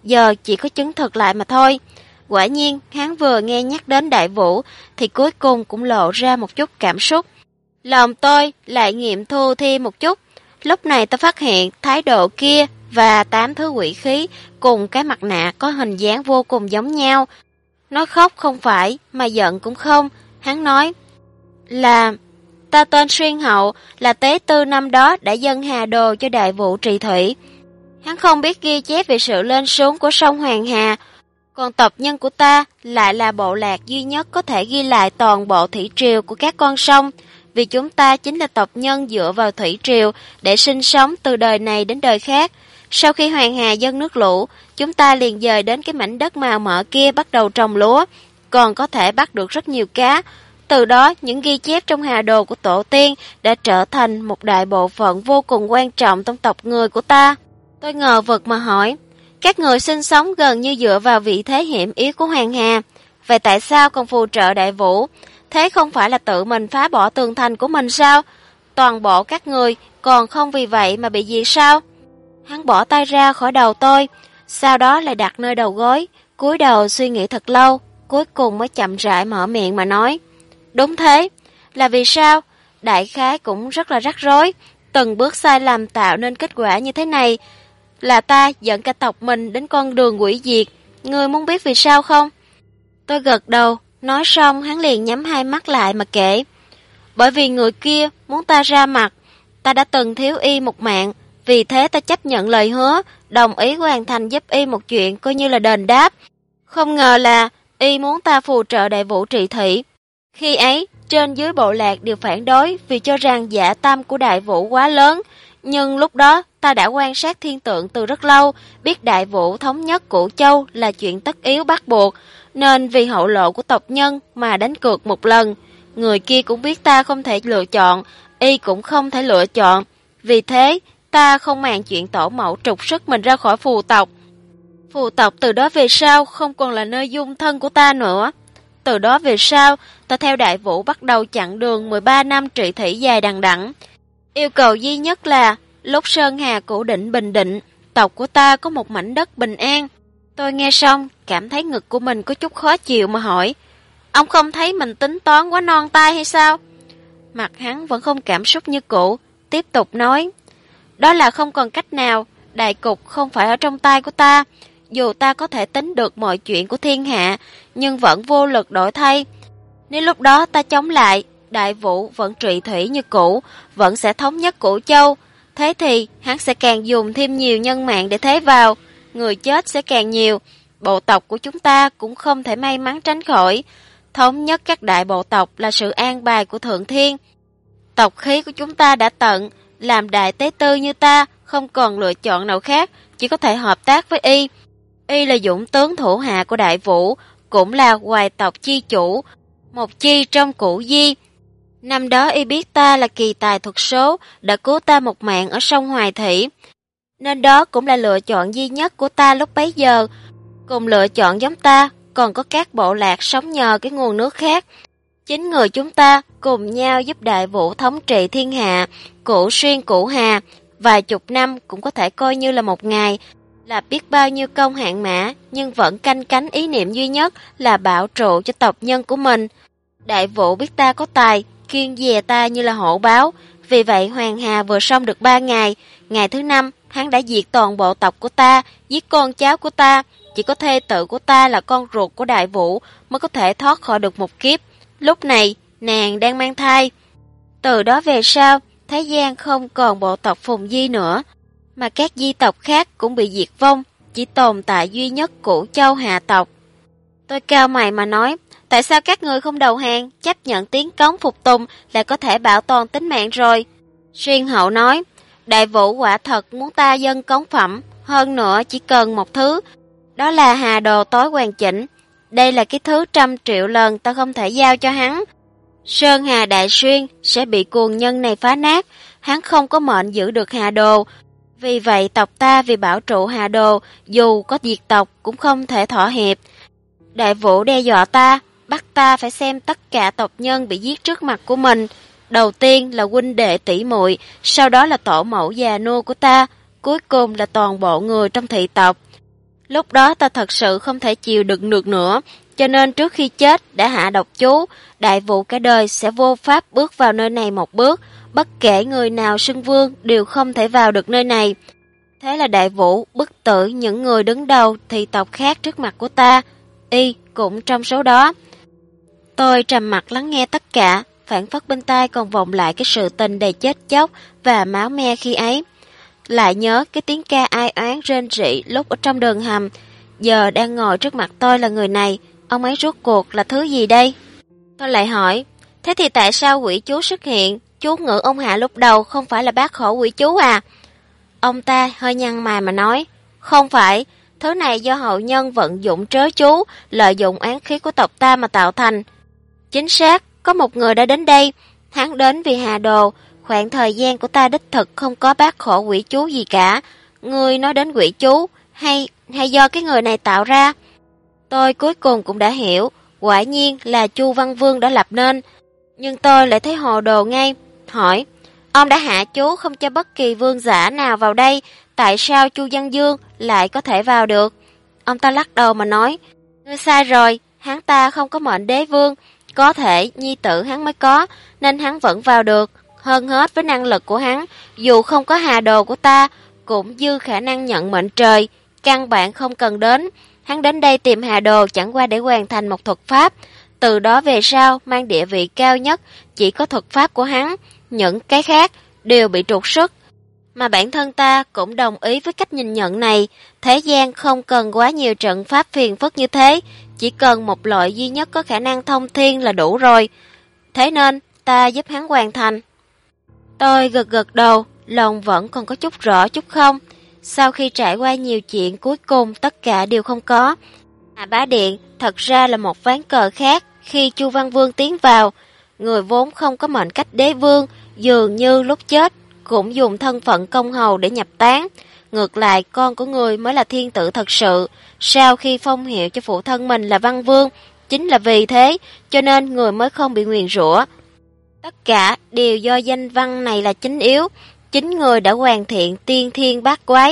giờ chỉ có chứng thực lại mà thôi. Quả nhiên, hắn vừa nghe nhắc đến Đại Vũ thì cuối cùng cũng lộ ra một chút cảm xúc. Lòng tôi lại nghiệm thu thêm một chút. Lúc này tôi phát hiện thái độ kia và 8 thứ quỷ khí cùng cái mặt nạ có hình dáng vô cùng giống nhau. Nói khóc không phải, mà giận cũng không. Hắn nói là ta tên Xuyên Hậu, là tế tư năm đó đã dâng hà đồ cho Đại Vũ trị thủy. Hắn không biết ghi chép về sự lên xuống của sông Hoàng Hà, còn tộc nhân của ta lại là bộ lạc duy nhất có thể ghi lại toàn bộ thủy triều của các con sông, vì chúng ta chính là tộc nhân dựa vào thủy triều để sinh sống từ đời này đến đời khác. Sau khi Hoàng Hà dâng nước lũ, chúng ta liền dời đến cái mảnh đất màu mỡ kia bắt đầu trồng lúa, còn có thể bắt được rất nhiều cá. Từ đó, những ghi chép trong hà đồ của tổ tiên đã trở thành một đại bộ phận vô cùng quan trọng trong tộc người của ta. Tôi ngờ vực mà hỏi, các người sinh sống gần như dựa vào vị thế hiểm yếu của Hoàng Hà, vậy tại sao còn phù trợ Đại Vũ? Thế không phải là tự mình phá bỏ tường thành của mình sao? Toàn bộ các người còn không vì vậy mà bị gì sao? Hắn bỏ tay ra khỏi đầu tôi, sau đó lại đặt nơi đầu gối, cúi đầu suy nghĩ thật lâu, cuối cùng mới chậm rãi mở miệng mà nói. Đúng thế, là vì sao? Đại khái cũng rất là rắc rối, từng bước sai lầm tạo nên kết quả như thế này. Là ta dẫn cả tộc mình đến con đường quỷ diệt, ngươi muốn biết vì sao không? Tôi gật đầu, nói xong hắn liền nhắm hai mắt lại mà kể. Bởi vì người kia muốn ta ra mặt, ta đã từng thiếu y một mạng, vì thế ta chấp nhận lời hứa, đồng ý hoàn thành giúp y một chuyện coi như là đền đáp. Không ngờ là y muốn ta phù trợ Đại Vũ trị thủy. Khi ấy, trên dưới bộ lạc đều phản đối vì cho rằng dạ tâm của Đại Vũ quá lớn. Nhưng lúc đó, ta đã quan sát thiên tượng từ rất lâu, biết Đại Vũ thống nhất Cửu Châu là chuyện tất yếu bắt buộc, nên vì hậu lộ của tộc nhân mà đánh cược một lần. Người kia cũng biết ta không thể lựa chọn, y cũng không thể lựa chọn. Vì thế, ta không màng chuyện tổ mẫu trục xuất mình ra khỏi phù tộc. Phù tộc từ đó về sau không còn là nơi dung thân của ta nữa. Từ đó về sau, ta theo Đại Vũ bắt đầu chặng đường 13 năm trị thủy dài đằng đẵng. Yêu cầu duy nhất là lúc Sơn Hà Cửu Định bình định, tộc của ta có một mảnh đất bình an. Tôi nghe xong, cảm thấy ngực của mình có chút khó chịu mà hỏi, ông không thấy mình tính toán quá non tai hay sao? Mặt hắn vẫn không cảm xúc như cũ, tiếp tục nói, đó là không còn cách nào, đại cục không phải ở trong tay của ta. Dù ta có thể tính được mọi chuyện của thiên hạ, nhưng vẫn vô lực đổi thay. Nếu lúc đó ta chống lại, Đại Vũ vẫn trị thủy như cũ, vẫn sẽ thống nhất Cửu Châu. Thế thì hắn sẽ càng dùng thêm nhiều nhân mạng để thế vào, người chết sẽ càng nhiều. Bộ tộc của chúng ta cũng không thể may mắn tránh khỏi. Thống nhất các đại bộ tộc là sự an bài của Thượng Thiên. Tộc khí của chúng ta đã tận, làm đại tế tư như ta không còn lựa chọn nào khác, chỉ có thể hợp tác với y. Y là dũng tướng thủ hạ của Đại Vũ, cũng là hoài tộc chi chủ, một chi trong Cửu Di. Năm đó y biết ta là kỳ tài thuật số, đã cứu ta một mạng ở sông Hoài Thủy. Nên đó cũng là lựa chọn duy nhất của ta lúc bấy giờ. Cùng lựa chọn giống ta, còn có các bộ lạc sống nhờ cái nguồn nước khác. Chính người chúng ta cùng nhau giúp Đại Vũ thống trị thiên hạ, Cửu Xuyên Cửu Hà, vài chục năm cũng có thể coi như là một ngày, là biết bao nhiêu công hạn mã, nhưng vẫn canh cánh ý niệm duy nhất là bảo trụ cho tộc nhân của mình. Đại Vũ biết ta có tài, kiêng dè ta như là hổ báo, vì vậy Hoàng Hà vừa xong được 3 ngày, ngày thứ 5, hắn đã diệt toàn bộ tộc của ta, giết con cháu của ta, chỉ có thê tử của ta là con ruột của Đại Vũ mới có thể thoát khỏi được một kiếp. Lúc này, nàng đang mang thai. Từ đó về sau, thế gian không còn bộ tộc Phùng Di nữa, mà các di tộc khác cũng bị diệt vong, chỉ tồn tại duy nhất Cửu Châu Hạ tộc. Tôi cau mày mà nói, tại sao các người không đầu hàng, chấp nhận tiến cống phục tùng là có thể bảo toàn tính mạng rồi? Xuyên Hậu nói, Đại Vũ quả thật muốn ta dâng cống phẩm, hơn nữa chỉ cần một thứ, đó là hà đồ tối hoàn chỉnh. Đây là cái thứ 100 triệu lần ta không thể giao cho hắn. Sơn Hà Đại Xuyên sẽ bị cuồng nhân này phá nát, hắn không có mệnh giữ được hà đồ. Vì vậy tộc ta vì bảo trụ hà đồ, dù có diệt tộc cũng không thể thỏa hiệp. Đại Vũ đe dọa ta, bắt ta phải xem tất cả tộc nhân bị giết trước mặt của mình. Đầu tiên là huynh đệ tỷ muội, sau đó là tổ mẫu già nua của ta, cuối cùng là toàn bộ người trong thị tộc. Lúc đó ta thật sự không thể chịu đựng được nữa, cho nên trước khi chết đã hạ độc chú, đại vụ cả đời sẽ vô pháp bước vào nơi này một bước, bất kể người nào xưng vương đều không thể vào được nơi này. Thế là đại vũ bức tử những người đứng đầu thị tộc khác trước mặt của ta, y cũng trong số đó. Tôi trầm mặc lắng nghe tất cả, phảng phất bên tai còn vọng lại cái sự tình đầy chết chóc và máu me khi ấy. Lại nhớ cái tiếng ca ai oán rên rỉ lúc ở trong đường hầm, giờ đang ngồi trước mặt tôi là người này, ông ấy rốt cuộc là thứ gì đây? Tôi lại hỏi, thế thì tại sao quỷ chú xuất hiện? Chú ngữ ông hạ lúc đầu không phải là bác khổ quỷ chú à? Ông ta hơi nhăn mày mà nói, không phải, thứ này do hậu nhân vận dụng trớ chú, lợi dụng oán khí của tộc ta mà tạo thành. Chính xác, có một người đã đến đây, hắn đến vì hà đồ, khoảng thời gian của ta đích thực không có bác khổ quỷ chú gì cả. Người nói đến quỷ chú, hay do cái người này tạo ra? Tôi cuối cùng cũng đã hiểu, quả nhiên là Chu Văn Vương đã lập nên. Nhưng tôi lại thấy hồ đồ ngay, hỏi, ông đã hạ chú không cho bất kỳ vương giả nào vào đây, tại sao Chu Văn Dương lại có thể vào được? Ông ta lắc đầu mà nói, ngươi sai rồi, hắn ta không có mệnh đế vương, có thể nhi tử hắn mới có, nên hắn vẫn vào được. Hơn hết với năng lực của hắn, dù không có hà đồ của ta, cũng dư khả năng nhận mệnh trời, căn bản không cần đến. Hắn đến đây tìm hà đồ chẳng qua để hoàn thành một thuật pháp, từ đó về sau mang địa vị cao nhất chỉ có thuật pháp của hắn, những cái khác đều bị trục xuất. Mà bản thân ta cũng đồng ý với cách nhìn nhận này, thế gian không cần quá nhiều trận pháp phiền phức như thế, chỉ cần một loại duy nhất có khả năng thông thiên là đủ rồi. Thế nên ta giúp hắn hoàn thành. Tôi gật gật đầu, lòng vẫn còn có chút rõ chút không. Sau khi trải qua nhiều chuyện cuối cùng tất cả đều không có. Hà Bá Điện thật ra là một ván cờ khác khi Chu Văn Vương tiến vào. Người vốn không có mệnh cách đế vương, dường như lúc chết cũng dùng thân phận công hầu để nhập tán. Ngược lại con của người mới là thiên tử thật sự. Sau khi phong hiệu cho phụ thân mình là Văn Vương, chính là vì thế cho nên người mới không bị nguyền rủa. Tất cả đều do danh văn này là chính yếu. Chính người đã hoàn thiện tiên thiên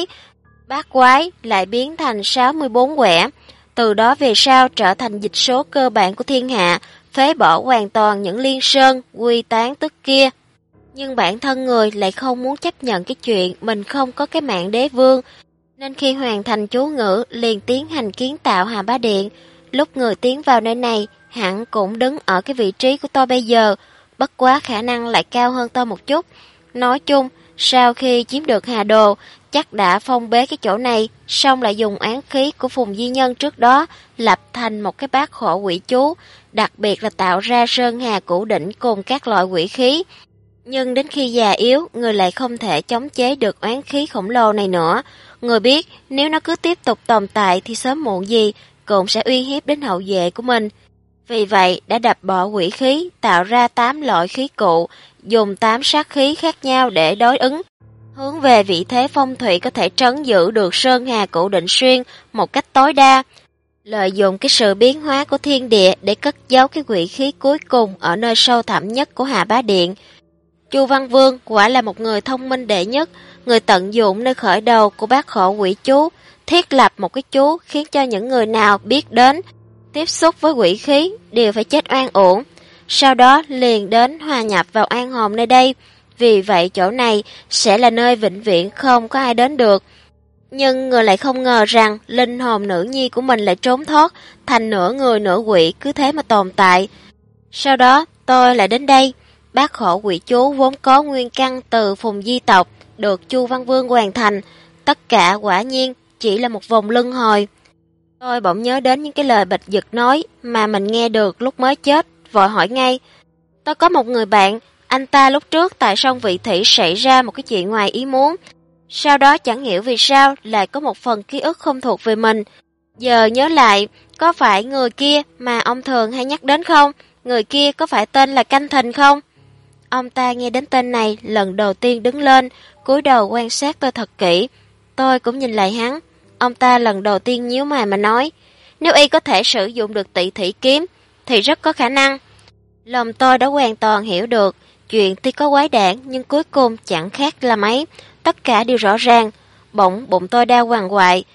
bát quái lại biến thành 64 quẻ. Từ đó về sau trở thành dịch số cơ bản của thiên hạ, phế bỏ hoàn toàn những liên sơn, quy tán tức kia. Nhưng bản thân người lại không muốn chấp nhận cái chuyện mình không có cái mạng đế vương, nên khi hoàn thành chú ngữ liền tiến hành kiến tạo Hà Bá Điện. Lúc người tiến vào nơi này, hẳn cũng đứng ở cái vị trí của tôi bây giờ, bất quá khả năng lại cao hơn tôi một chút. Nói chung, sau khi chiếm được Hà Đồ, chắc đã phong bế cái chỗ này, xong lại dùng án khí của Phùng Di Nhân trước đó lập thành một cái bát khổ quỷ chú, đặc biệt là tạo ra sơn hà cửu đỉnh cùng các loại quỷ khí. Nhưng đến khi già yếu, người lại không thể chống chế được oán khí khổng lồ này nữa. Người biết nếu nó cứ tiếp tục tồn tại thì sớm muộn gì cũng sẽ uy hiếp đến hậu vệ của mình. Vì vậy đã đập bỏ quỷ khí, tạo ra 8 loại khí cụ, dùng 8 sát khí khác nhau để đối ứng. Hướng về vị thế phong thủy có thể trấn giữ được sơn hà cửu định xuyên một cách tối đa. Lợi dụng cái sự biến hóa của thiên địa để cất giấu cái quỷ khí cuối cùng ở nơi sâu thẳm nhất của Hà Bá Điện. Chu Văn Vương quả là một người thông minh đệ nhất, người tận dụng nơi khởi đầu của bát khổ quỷ chú, thiết lập một cái chú khiến cho những người nào biết đến, tiếp xúc với quỷ khí đều phải chết oan uổng. Sau đó liền đến hòa nhập vào oan hồn nơi đây, vì vậy chỗ này sẽ là nơi vĩnh viễn không có ai đến được. Nhưng người lại không ngờ rằng linh hồn nữ nhi của mình lại trốn thoát, thành nửa người nửa quỷ cứ thế mà tồn tại. Sau đó tôi lại đến đây. Bát khổ quỷ chú vốn có nguyên căn từ Phùng Di tộc, được Chu Văn Vương hoàn thành. Tất cả quả nhiên chỉ là một vòng luân hồi. Tôi bỗng nhớ đến những cái lời Bạch Dực nói mà mình nghe được lúc mới chết, vội hỏi ngay. Tôi có một người bạn, anh ta lúc trước tại sông Vị Thủy xảy ra một cái chuyện ngoài ý muốn. Sau đó chẳng hiểu vì sao lại có một phần ký ức không thuộc về mình. Giờ nhớ lại, có phải người kia mà ông thường hay nhắc đến không? Người kia có phải tên là Canh Thìn không? Ông ta nghe đến tên này lần đầu tiên đứng lên, cúi đầu quan sát tôi thật kỹ. Tôi cũng nhìn lại hắn. Ông ta lần đầu tiên nhíu mày mà nói, nếu y có thể sử dụng được Tị Thủy kiếm thì rất có khả năng. Lòng tôi đã hoàn toàn hiểu được, chuyện tuy có quái đản nhưng cuối cùng chẳng khác là mấy, tất cả đều rõ ràng. Bỗng bụng tôi đau quằn quại.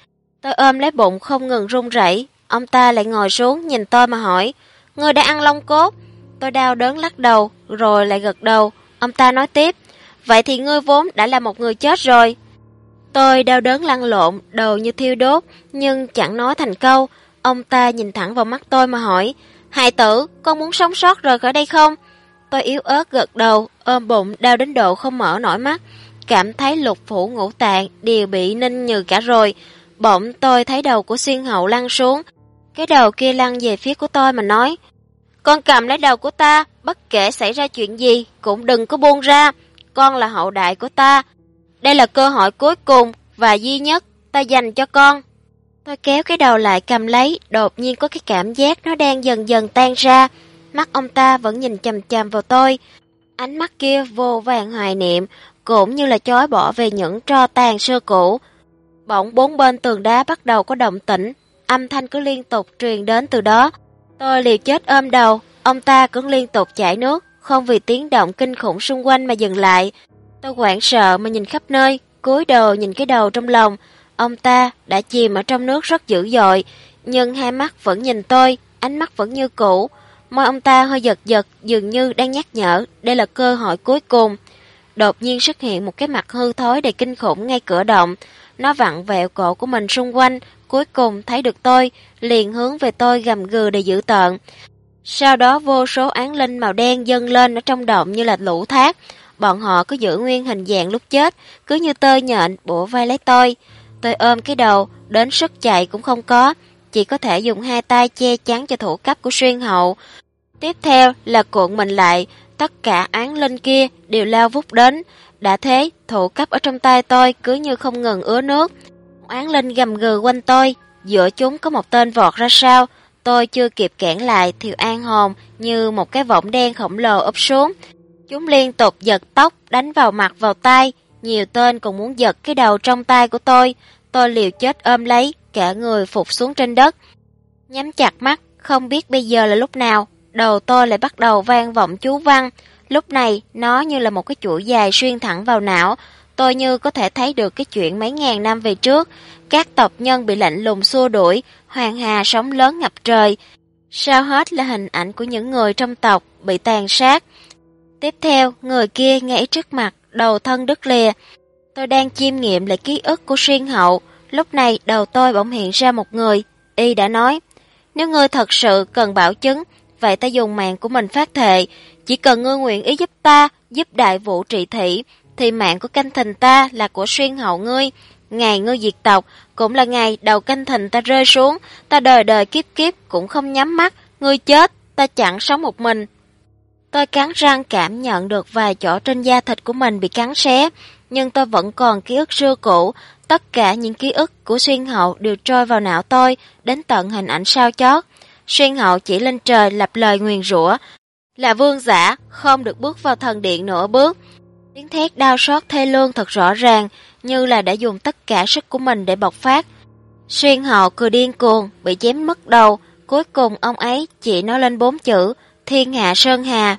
Tôi ôm lấy bụng không ngừng run rẩy. Ông ta lại ngồi xuống nhìn tôi mà hỏi, ngươi đã ăn long cốt? Tôi đau đớn lắc đầu, rồi lại gật đầu. Ông ta nói tiếp, vậy thì ngươi vốn đã là một người chết rồi. Tôi đau đớn lăn lộn, đầu như thiêu đốt, nhưng chẳng nói thành câu. Ông ta nhìn thẳng vào mắt tôi mà hỏi, hài tử, con muốn sống sót rời khỏi đây không? Tôi yếu ớt gật đầu, ôm bụng đau đến độ không mở nổi mắt. Cảm thấy lục phủ ngũ tạng đều bị ninh nhừ cả rồi. Bỗng tôi thấy đầu của Xuyên Hậu lăn xuống. Cái đầu kia lăn về phía của tôi mà nói, con cầm lấy đầu của ta, bất kể xảy ra chuyện gì cũng đừng có buông ra. Con là hậu đại của ta. Đây là cơ hội cuối cùng và duy nhất ta dành cho con. Tôi kéo cái đầu lại cầm lấy, đột nhiên có cái cảm giác nó đang dần dần tan ra. Mắt ông ta vẫn nhìn chằm chằm vào tôi. Ánh mắt kia vô vàn hoài niệm, cũng như là chối bỏ về những tro tàn xưa cũ. Bỗng bốn bên tường đá bắt đầu có động tĩnh, âm thanh cứ liên tục truyền đến từ đó. Tôi liều chết ôm đầu, ông ta cũng liên tục chảy nước, không vì tiếng động kinh khủng xung quanh mà dừng lại. Tôi hoảng sợ mà nhìn khắp nơi, cúi đầu nhìn cái đầu trong lòng. Ông ta đã chìm ở trong nước rất dữ dội, nhưng hai mắt vẫn nhìn tôi, ánh mắt vẫn như cũ. Môi ông ta hơi giật giật, dường như đang nhắc nhở, đây là cơ hội cuối cùng. Đột nhiên xuất hiện một cái mặt hư thối đầy kinh khủng ngay cửa động. Nó vặn vẹo cổ của mình xung quanh, cuối cùng thấy được tôi, liền hướng về tôi gầm gừ đầy dữ tợn. Sau đó vô số án linh màu đen dâng lên ở trong động như là lũ thác. Bọn họ cứ giữ nguyên hình dạng lúc chết, cứ như tơ nhện bủa vai lấy tôi. Tôi ôm cái đầu, đến sức chạy cũng không có, chỉ có thể dùng hai tay che chắn cho thủ cấp của Xuyên Hậu. Tiếp theo là cuộn mình lại, tất cả án linh kia đều lao vút đến. Đã thế, thủ cấp ở trong tay tôi cứ như không ngừng ứa nước. Án linh gầm gừ quanh tôi, giữa chúng có một tên vọt ra sau. Tôi chưa kịp cản lại thì an hồn như một cái võng đen khổng lồ úp xuống. Chúng liên tục giật tóc, đánh vào mặt vào tay. Nhiều tên còn muốn giật cái đầu trong tay của tôi. Tôi liều chết ôm lấy, cả người phục xuống trên đất. Nhắm chặt mắt, không biết bây giờ là lúc nào, đầu tôi lại bắt đầu vang vọng chú văn. Lúc này, nó như là một cái chuỗi dài xuyên thẳng vào não. Tôi như có thể thấy được cái chuyện mấy ngàn năm về trước. Các tộc nhân bị lạnh lùng xua đuổi, hoàng hà sóng lớn ngập trời. Sau hết là hình ảnh của những người trong tộc bị tàn sát. Tiếp theo, người kia ngay trước mặt, đầu thân đứt lìa. Tôi đang chiêm nghiệm lại ký ức của Xuyên Hậu. Lúc này đầu tôi bỗng hiện ra một người. Y đã nói, nếu ngươi thật sự cần bảo chứng, vậy ta dùng mạng của mình phát thệ. Chỉ cần ngươi nguyện ý giúp ta, giúp đại vũ trị thủy, thì mạng của canh thình ta là của Xuyên Hậu ngươi. Ngày ngươi diệt tộc, cũng là ngày đầu canh thình ta rơi xuống. Ta đời đời kiếp kiếp cũng không nhắm mắt. Ngươi chết, ta chẳng sống một mình. Tôi cắn răng cảm nhận được vài chỗ trên da thịt của mình bị cắn xé, nhưng tôi vẫn còn ký ức xưa cũ. Tất cả những ký ức của Xuyên Hậu đều trôi vào não tôi, đến tận hình ảnh sao chót. Xuyên Hậu chỉ lên trời lập lời nguyền rủa, là vương giả, không được bước vào thần điện nửa bước. Tiếng thét đau xót thê lương thật rõ ràng, như là đã dùng tất cả sức của mình để bộc phát. Xuyên Hậu cười điên cuồng, bị chém mất đầu, cuối cùng ông ấy chỉ nói lên 4 chữ, Thiên Hạ Sơn Hà.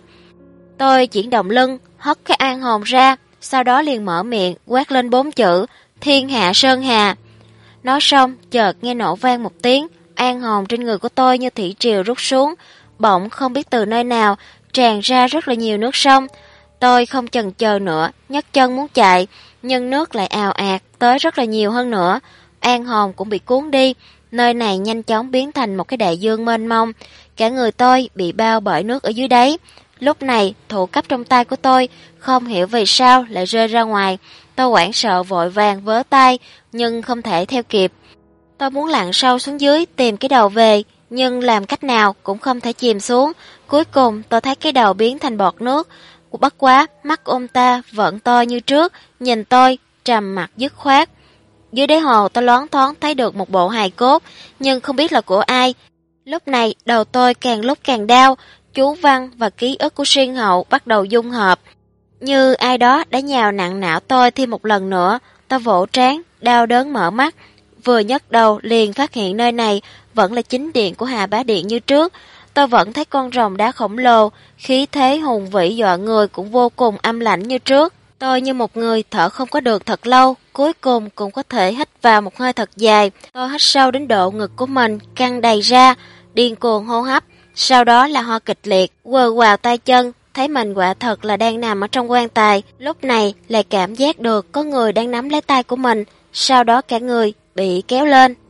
Tôi chuyển động lưng, hất cái an hồn ra, sau đó liền mở miệng, quát lên 4 chữ, Thiên Hạ Sơn Hà. Nói xong, chợt nghe nổ vang một tiếng, an hồn trên người của tôi như thủy triều rút xuống, bỗng không biết từ nơi nào, tràn ra rất là nhiều nước sông. Tôi không chần chờ nữa, nhấc chân muốn chạy, nhưng nước lại ào ạt, tới rất là nhiều hơn nữa. An hồn cũng bị cuốn đi, nơi này nhanh chóng biến thành một cái đại dương mênh mông, cả người tôi bị bao bởi nước ở dưới đáy. Lúc này, thủ cấp trong tay của tôi không hiểu vì sao lại rơi ra ngoài. Tôi hoảng sợ vội vàng vớ tay, nhưng không thể theo kịp. Tôi muốn lặn sâu xuống dưới tìm cái đầu về, nhưng làm cách nào cũng không thể chìm xuống. Cuối cùng tôi thấy cái đầu biến thành bọt nước. Bất quá, mắt của ông ta vẫn to như trước, nhìn tôi, trầm mặc dứt khoát. Dưới đáy hồ tôi loáng thoáng thấy được một bộ hài cốt, nhưng không biết là của ai. Lúc này đầu tôi càng lúc càng đau, chú văn và ký ức của Xuyên Hậu bắt đầu dung hợp. Như ai đó đã nhào nặng não tôi thêm một lần nữa. Tôi vỗ trán, đau đớn mở mắt. Vừa nhấc đầu liền phát hiện nơi này vẫn là chính điện của Hà Bá Điện như trước. Tôi vẫn thấy con rồng đá khổng lồ, khí thế hùng vĩ dọa người cũng vô cùng âm lãnh như trước. Tôi như một người thở không có được thật lâu, cuối cùng cũng có thể hít vào một hơi thật dài. Tôi hít sâu đến độ ngực của mình căng đầy ra, điên cuồng hô hấp. Sau đó là ho kịch liệt, quờ quào tay chân, thấy mình quả thật là đang nằm ở trong quan tài. Lúc này lại cảm giác được có người đang nắm lấy tay của mình, sau đó cả người bị kéo lên.